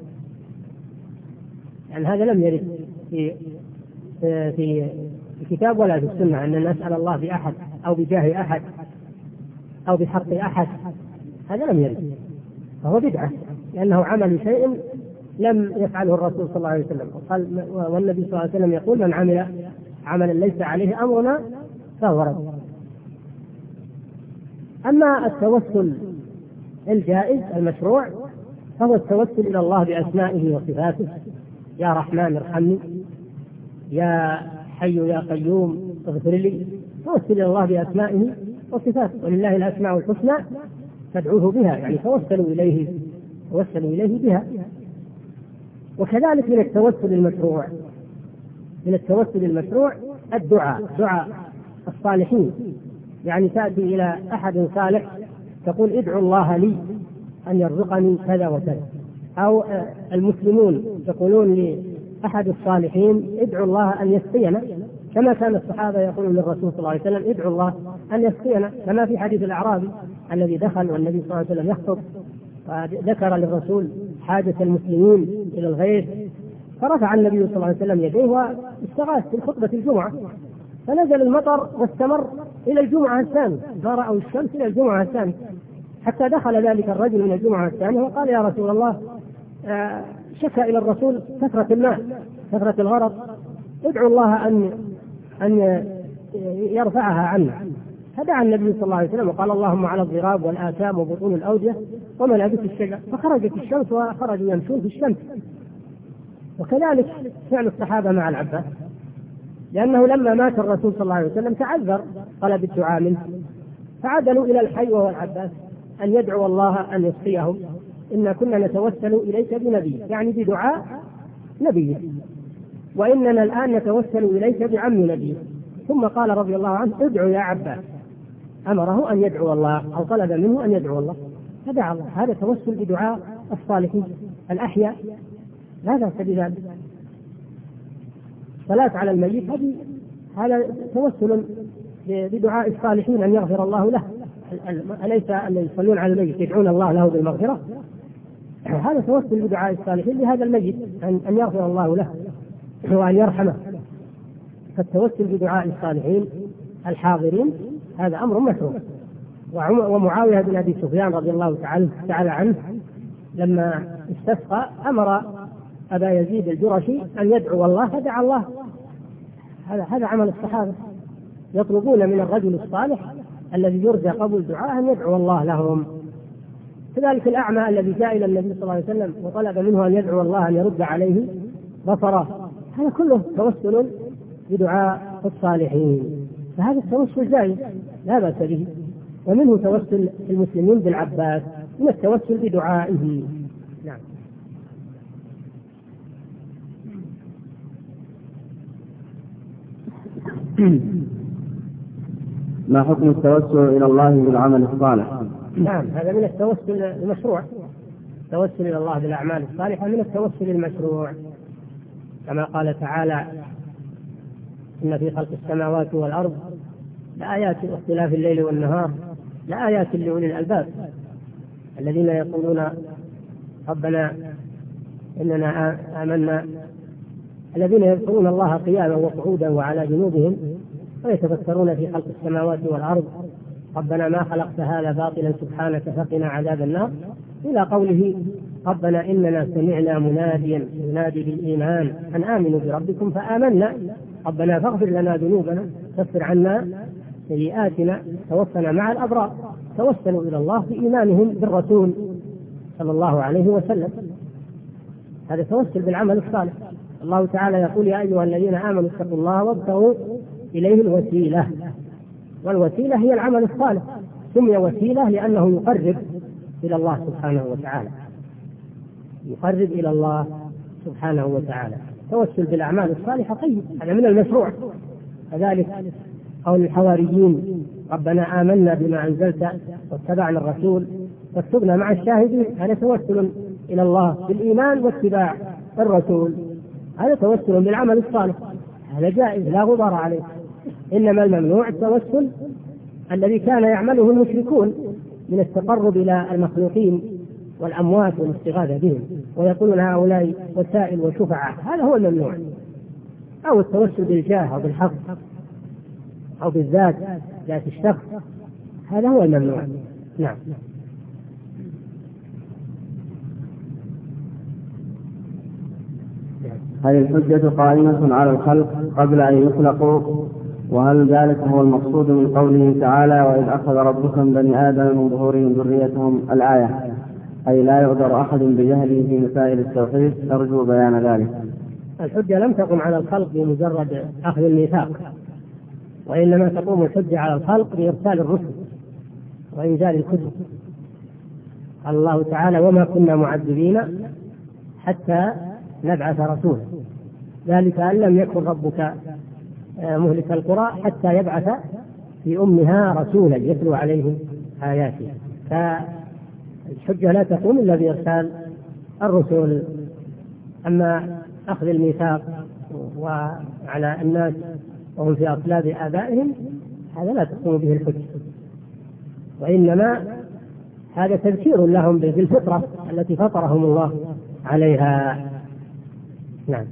يعني هذا لم يرد في في الكتاب ولا في السنة أن نسأل الله بأحد أو بجاه أحد أو بحق أحد، هذا لم يرد، فهو بدعة لأنه عمل شيء لم يفعله الرسول صلى الله عليه وسلم. قال والنبي صلى الله عليه وسلم يقول: من عمل عملا ليس عليه أمرنا فهو رد. أما التوسل الجائز المشروع فهو التوسل إلى الله بأسمائه وصفاته: يا رحمن ارحمني، يا حي يا قيوم اغفر لي. توسل إلى الله بأسمائه وصفات، ولله الأسماء الحسنى فادعوه بها، يعني توسلوا إليه توسلوا إليه بها. وكذلك من التوسل المشروع من التوسل المشروع الدعاء، دعاء الصالحين، يعني تأتي إلى أحد صالح تقول ادعوا الله لي أن يرزقني كذا وكذا، أو المسلمون يقولون لأحد الصالحين ادعوا الله أن يسقينا، كما كان الصحابة يقولون للرسول صلى الله عليه وسلم ادعوا الله أن يسقينا، كما في حديث الأعرابي الذي دخل والنبي صلى الله عليه وسلم يخطب وذكر للرسول حاجة المسلمين إلى الغيث، فرفع النبي صلى الله عليه وسلم يديه واستغاث في خطبة الجمعة، فنزل المطر واستمر إلى الجمعة الثانية، ما رأوا الشمس إلى الجمعة الثانية، حتى دخل ذلك الرجل من الجمعة الثانية وقال يا رسول الله شكى إلى الرسول كثرة الماء كثرة الغرق، ادعوا الله أن أن يرفعها عنا. فدعا النبي صلى الله عليه وسلم وقال اللهم على الضراب والآثام وبطون الأودية ومنابت الشجر، فخرجت الشمس وخرجوا يمشون في الشمس. وكذلك فعل الصحابة مع العباس، لأنه لما مات الرسول صلى الله عليه وسلم تعذر طلب الدعاء منه، فعدلوا إلى الحي وهو العباس أن يدعو الله أن يسقيهم، إنا كنا نتوسل إليك بنبي، يعني بدعاء نبي، وإننا الآن نتوسل إليك بعم نبي. ثم قال رضي الله عنه ادعو يا عباس، أمره أن يدعو الله أو طلب منه أن يدعو الله فدعا الله. هذا توسل بدعاء الصالحين الأحياء، لا بأس بذلك. صلاة على الميت هذا توسل بدعاء الصالحين أن يغفر الله له، أليس الذين يصلون على الميت يدعون الله له بالمغفرة؟ هذا توسل بدعاء الصالحين لهذا الميت أن يغفر الله له وأن يرحمه. فالتوسل بدعاء الصالحين الحاضرين هذا أمر مشروع. ومعاوية بن أبي سفيان رضي الله تعالى عنه لما استسقى أمر أبا يزيد الجرشي أن يدعو الله فدعا الله. هذا هذا عمل الصحابة، يطلبون من الرجل الصالح الذي يرجى قبول دعاء أن يدعو الله لهم. كذلك الأعمى الذي جاء إلى النبي صلى الله عليه وسلم وطلب منه أن يدعو الله أن يرد عليه بصره، هذا كله توسل بدعاء الصالحين، فهذا التوسل جائز لا بأس به. ومنه توسل المسلمين بالعباس من التوسل بدعائه. نعم. ما حكم التوسل إلى الله بالعمل الصالح؟ نعم، هذا من التوسل المشروع. التوسل إلى الله بالأعمال الصالحة من التوسل المشروع، كما قال تعالى إن في خلق السماوات والأرض لآيات اختلاف الليل والنهار لآيات لأولي الألباب الذين يقولون ربنا إننا آمنا، الذين يذكرون الله قياما وقعودا وعلى جنوبهم ويتفكرون في خلق السماوات والأرض ربنا ما خلقت هذا باطلا سبحانك فقنا عذاب النار، إلى قوله ربنا إننا سمعنا مناديا ينادي بالإيمان أن آمنوا بربكم فآمنا ربنا فاغفر لنا ذنوبنا كفر عنا سيئاتنا توفنا مع الأبرار. توسلوا إلى الله بإيمانهم بالرسول صلى الله عليه وسلم، هذا توسل بالعمل الصالح. الله تعالى يقول يا أيها الذين آمنوا اتقوا الله وابتغوا إليه الوسيلة، والوسيلة هي العمل الصالح، سمي وسيلة لأنه يقرب إلى الله سبحانه وتعالى، يقرب إلى الله سبحانه وتعالى. توسل بالأعمال الصالحة طيب، هذا من المشروع. كذلك قول الحواريين ربنا آمنا بما أنزلت واتبعنا الرسول فاكتبنا مع الشاهدين، هذا توسل إلى الله بالإيمان واتباع الرسول، هذا توسل بالعمل الصالح، هذا جائز لا غبار عليه. إنما الممنوع التوسل الذي كان يعمله المشركون من التقرب إلى المخلوقين والأموات والاستغاثة بهم، ويقولون هؤلاء وسائل وشفعاء، هذا هو الممنوع. أو التوسل بالجاه أو بالحق أو بالذات ذات الشخص، هذا هو الممنوع. نعم. هل الحجة قائمة على الخلق قبل أن يخلقوا؟ وهل ذلك هو المقصود من قوله تعالى وإذ أخذ ربك من بني آدم من ظهورهم ذريتهم الآية، أي لا يعذر أحد بجهله في مسائل التوحيد؟ أرجو بيان ذلك. الحجة لم تقم على الخلق بمجرد أخذ الميثاق، وإنما تقوم الحجة على الخلق بإرسال الرسل وإنزال الكتب. قال الله تعالى: وما كنا معذبين حتى نبعث رسولا، ذلك أن لم يكن ربك مهلك القرى حتى يبعث في أمها رسولا يتلو عليهم آياته. فالحجة لا تقوم إلا بإرسال الرسل. أما أخذ الميثاق وعلى الناس وهم في أصلاب آبائهم هذا لا تقوم به الحجة، وإنما هذا تذكير لهم بالفطرة التي فطرهم الله عليها. نعم.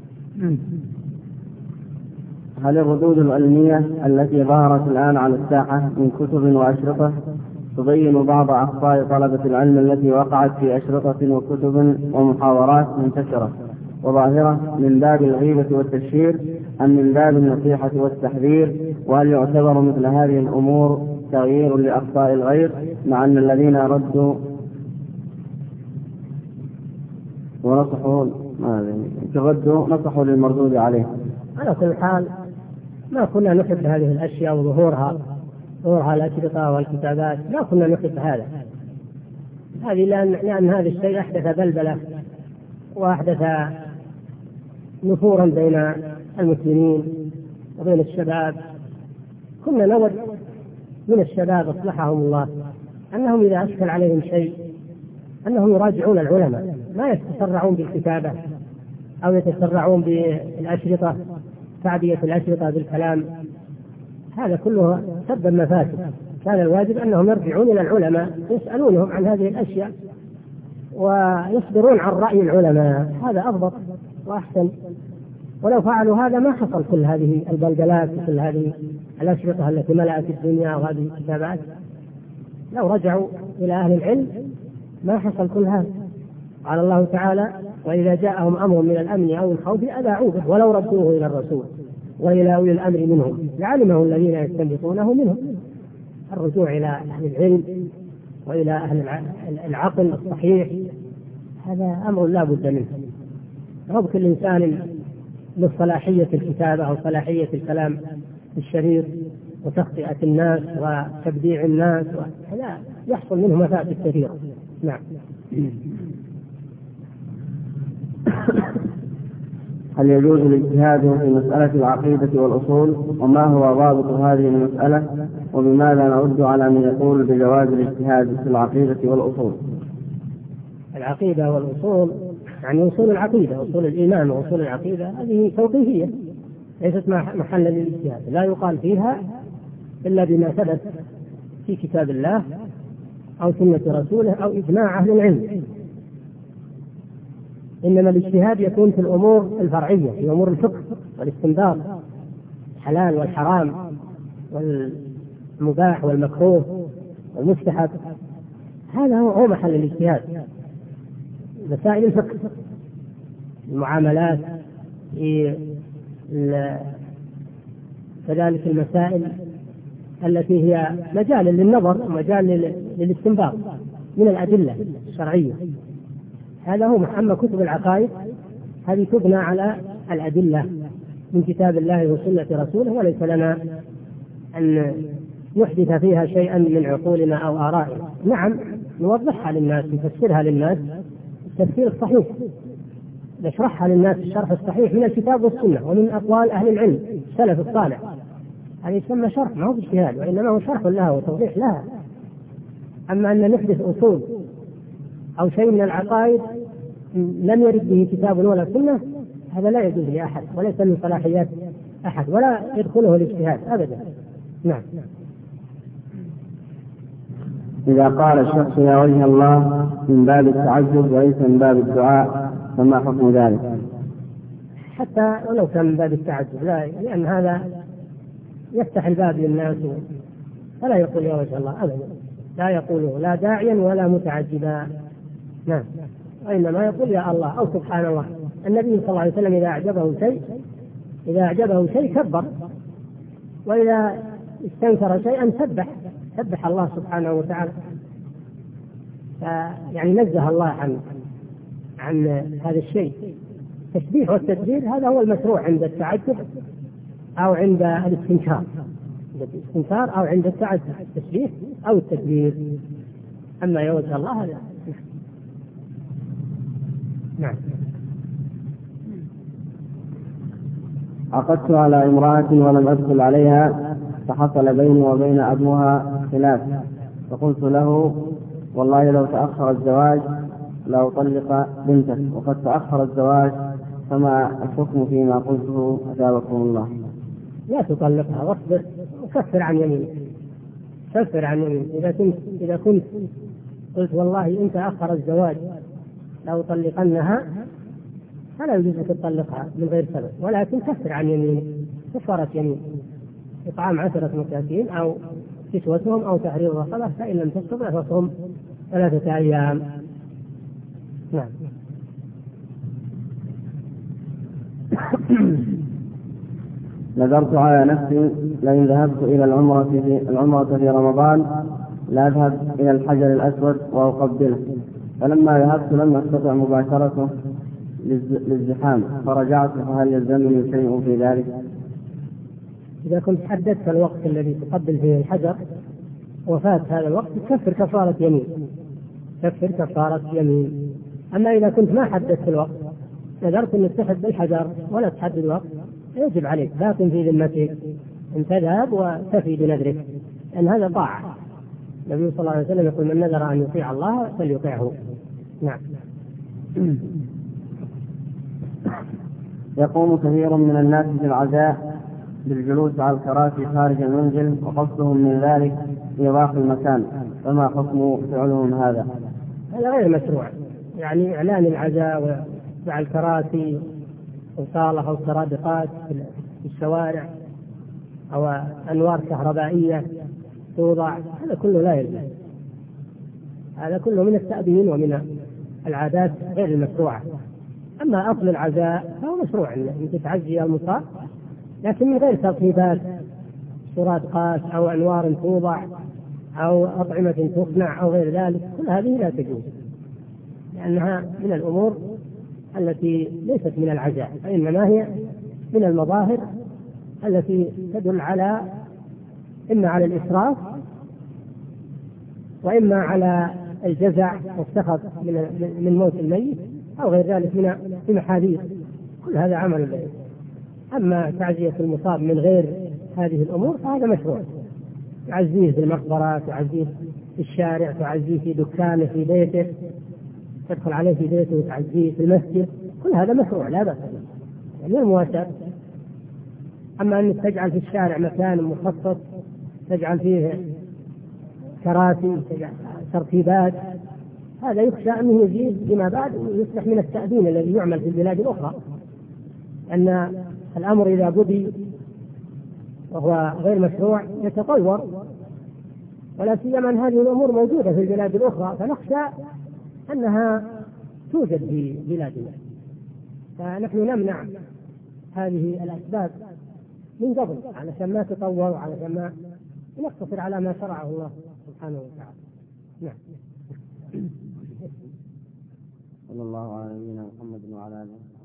هل الردود العلمية التي ظهرت الآن على الساحة من كتب وأشرطة تبين بعض أخطاء طلبة العلم التي وقعت في أشرطة وكتب ومحاضرات منتشرة وظاهرة من باب الغيبة والتشهير أم من باب النصيحة والتحذير؟ وهل يعتبر مثل هذه الأمور تغيير لأخطاء الغير، مع أن الذين ردوا ونصحوا ردوا نصحوا للمردود عليه؟ على كل حال ما كنا نحب هذه الأشياء وظهورها ظهورها الأشرطة والكتابات، ما كنا نحب هذا هذه لأن, لأن هذا الشيء أحدث بلبلة وأحدث نفورا بين المسلمين وبين الشباب. كنا نود من الشباب أصلحهم الله أنهم إذا أشكل عليهم شيء أنهم يراجعون العلماء، ما يتسرعون بالكتابة أو يتسرعون بالأشرطة، تعبية الأشرطة بالكلام، هذا كله سبب مفاسد. كان الواجب أنهم يرجعون إلى العلماء يسألونهم عن هذه الأشياء ويصدرون عن رأي العلماء، هذا أضبط وأحسن. ولو فعلوا هذا ما حصل كل هذه البلبلات وكل هذه الأشرطة التي ملأت الدنيا وهذه الكتابات. لو رجعوا إلى أهل العلم ما حصل كل هذا. قال الله تعالى: وإذا جاءهم أمر من الأمن أو الخوف أذاعوا به ولو ردوه إلى الرسول وإلى أولي الأمر منهم لعلمه الذين يستنبطونه منهم. الرجوع إلى أهل العلم وإلى أهل العقل الصحيح هذا أمر لا بد منه. ربط الإنسان لصلاحية الكتابة أو صلاحية الكلام الشرير وتخطئة الناس وتبديع الناس لا يحصل منه مفاسد كثيرة. نعم. هل يجوز الاجتهاد في مسألة العقيدة والأصول؟ وما هو ضابط هذه المسألة؟ وبماذا نرد على من يقول بجواز الاجتهاد في العقيدة والأصول؟ العقيدة والأصول يعني أصول العقيدة، أصول الإيمان وأصول العقيدة هذه توقيفية ليست محلا للاجتهاد، لا يقال فيها إلا بما ثبت في كتاب الله أو سنة رسوله أو إجماع أهل العلم. إنما الاجتهاد يكون في الأمور الفرعية، في أمور الفقه والاستنباط، الحلال والحرام والمباح والمكروه والمستحب، هذا هو محل الاجتهاد. مسائل الفقه، المعاملات، كذلك المسائل التي هي مجال للنظر ومجال للاستنباط من الأدلة الشرعية، هذا هو. أما كتب العقائد هذه تبنى على الأدلة من كتاب الله وسنة رسوله، وليس لنا أن نحدث فيها شيئا من عقولنا أو آرائنا. نعم نوضحها للناس، نفسرها للناس التفسير الصحيح، نشرحها للناس الشرح الصحيح من الكتاب والسنة ومن أقوال أهل العلم السلف الصالح، هذا يسمى شرح، ما هو اجتهاد، وإنما هو شرح لها وتوضيح لها. أما أن نحدث أصول أو شيء من العقائد لم يرد به كتاب ولا سنة، هذا لا يجوز لأحد وليس من صلاحيات أحد ولا يدخله الاجتهاد أبدا. نعم. إذا قال الشخص يا وجه الله من باب التعجب وليس من باب الدعاء فما حكم ذلك؟ حتى ولو كان من باب التعجب لا، لأن هذا يفتح الباب للناس، فلا يقول يا وجه الله أبدا، لا يقوله لا داعيا ولا متعجبا. نعم. وإنما يقول يا الله أو سبحان الله. النبي صلى الله عليه وسلم إذا أعجبه شيء إذا أعجبه شيء كبر، وإذا استنكر شيئا سبح سبح الله سبحانه وتعالى. يعني نزه الله عن عن هذا الشيء. التسبيح والتكبير هذا هو المشروع عند التعجب أو عند الاستنكار. الاستنكار أو عند التعدد التشبيه أو التكبير. أما يا وجه الله هذا. نعم. عقدت على امرأة ولم أدخل عليها فحصل بيني وبين أبوها خلاف، فقلت له والله لو تأخر الزواج لأطلق بنتك، وقد تأخر الزواج، فما الحكم فيما قلته أجابكم الله؟ لا تطلقها واصبر وكفر عن يمينك، كفر عن يمينك. إذا كنت إذا كنت قلت والله إن تأخر الزواج لو طلقنها فلا يجوز أن تطلقها من غير سبب، ولكن كفر عن يمينك كفارة يمين، إطعام عشرة مساكين أو كسوتهم أو تحرير رقبة، فإن لم تستطع فصم ثلاثة أيام. نعم. نذرت على نفسي لئن ذهبت إلى العمرة في العمرة في رمضان لا أذهب إلى الحجر الأسود وأقبله، فلما ذهبت لم أستطع مباشرته للزحام فرجعت، فهل يلزمني شيء في ذلك؟ إذا كنت حددت الوقت الذي تقبل فيه الحجر وفات هذا الوقت كفر كفارة يمين، كفر كفارة يمين. أما إذا كنت ما حددت الوقت، نذرت أن تحد بالحجر ولا تحدد وقت، يجب عليك باق في ذمتك أن تذهب وتفي بنذرك، لأن هذا طاعة. النبي صلى الله عليه وسلم يقول من نذر أن يطيع الله فليطيعه. نعم. يقوم كثير من الناس في العزاء بالجلوس على الكراسي خارج المنزل وقصدهم من ذلك إيضاح المكان، فما حكم فعلهم هذا؟ هذا غير مشروع، يعني إعلان العزاء وعلى الكراسي وصالة أو سرادقات في الشوارع أو أنوار كهربائية توضع، هذا كله لا يلزم، هذا كله من التأبين ومن العادات غير المشروعة. أما أصل العزاء فهو مشروع أن تتعزي المصاب، لكن من غير ترتيبات سرادقات أو أنوار توضع أو أطعمة تصنع أو غير ذلك، كل هذه لا تجوز، لأنها من الأمور التي ليست من العزاء، فإنما هي من المظاهر التي تدل على إما على الإسراف وإما على الجزع والسخط من موت الميت أو غير ذلك من المحاذير، كل هذا عمل الله. أما تعزية المصاب من غير هذه الأمور فهذا مشروع، تعزيه في المقبرة، تعزيه في الشارع، تعزيه في دكانه في بيته، تدخل عليه في بيته وتعزيه في المسجد، كل هذا مشروع لا بأس به، يعني المواساة. أما أن تجعل في الشارع مكان مخصص تجعل فيه كراسي ترتيبات، هذا يخشى أنه يزيد فيما بعد ويصبح من التأدين الذي يعمل في البلاد الأخرى، أن الأمر إذا بدي وهو غير مشروع يتطور، ولا سيما أن هذه الأمور موجودة في البلاد الأخرى، فنخشى أنها توجد في بلادنا، فنحن نمنع هذه الأسباب من قبل علشان ما تطور وعلشان ما نقتصر على ما شرعه الله سبحانه وتعالى. نعم. صلى الله على نبينا محمد وعلى آله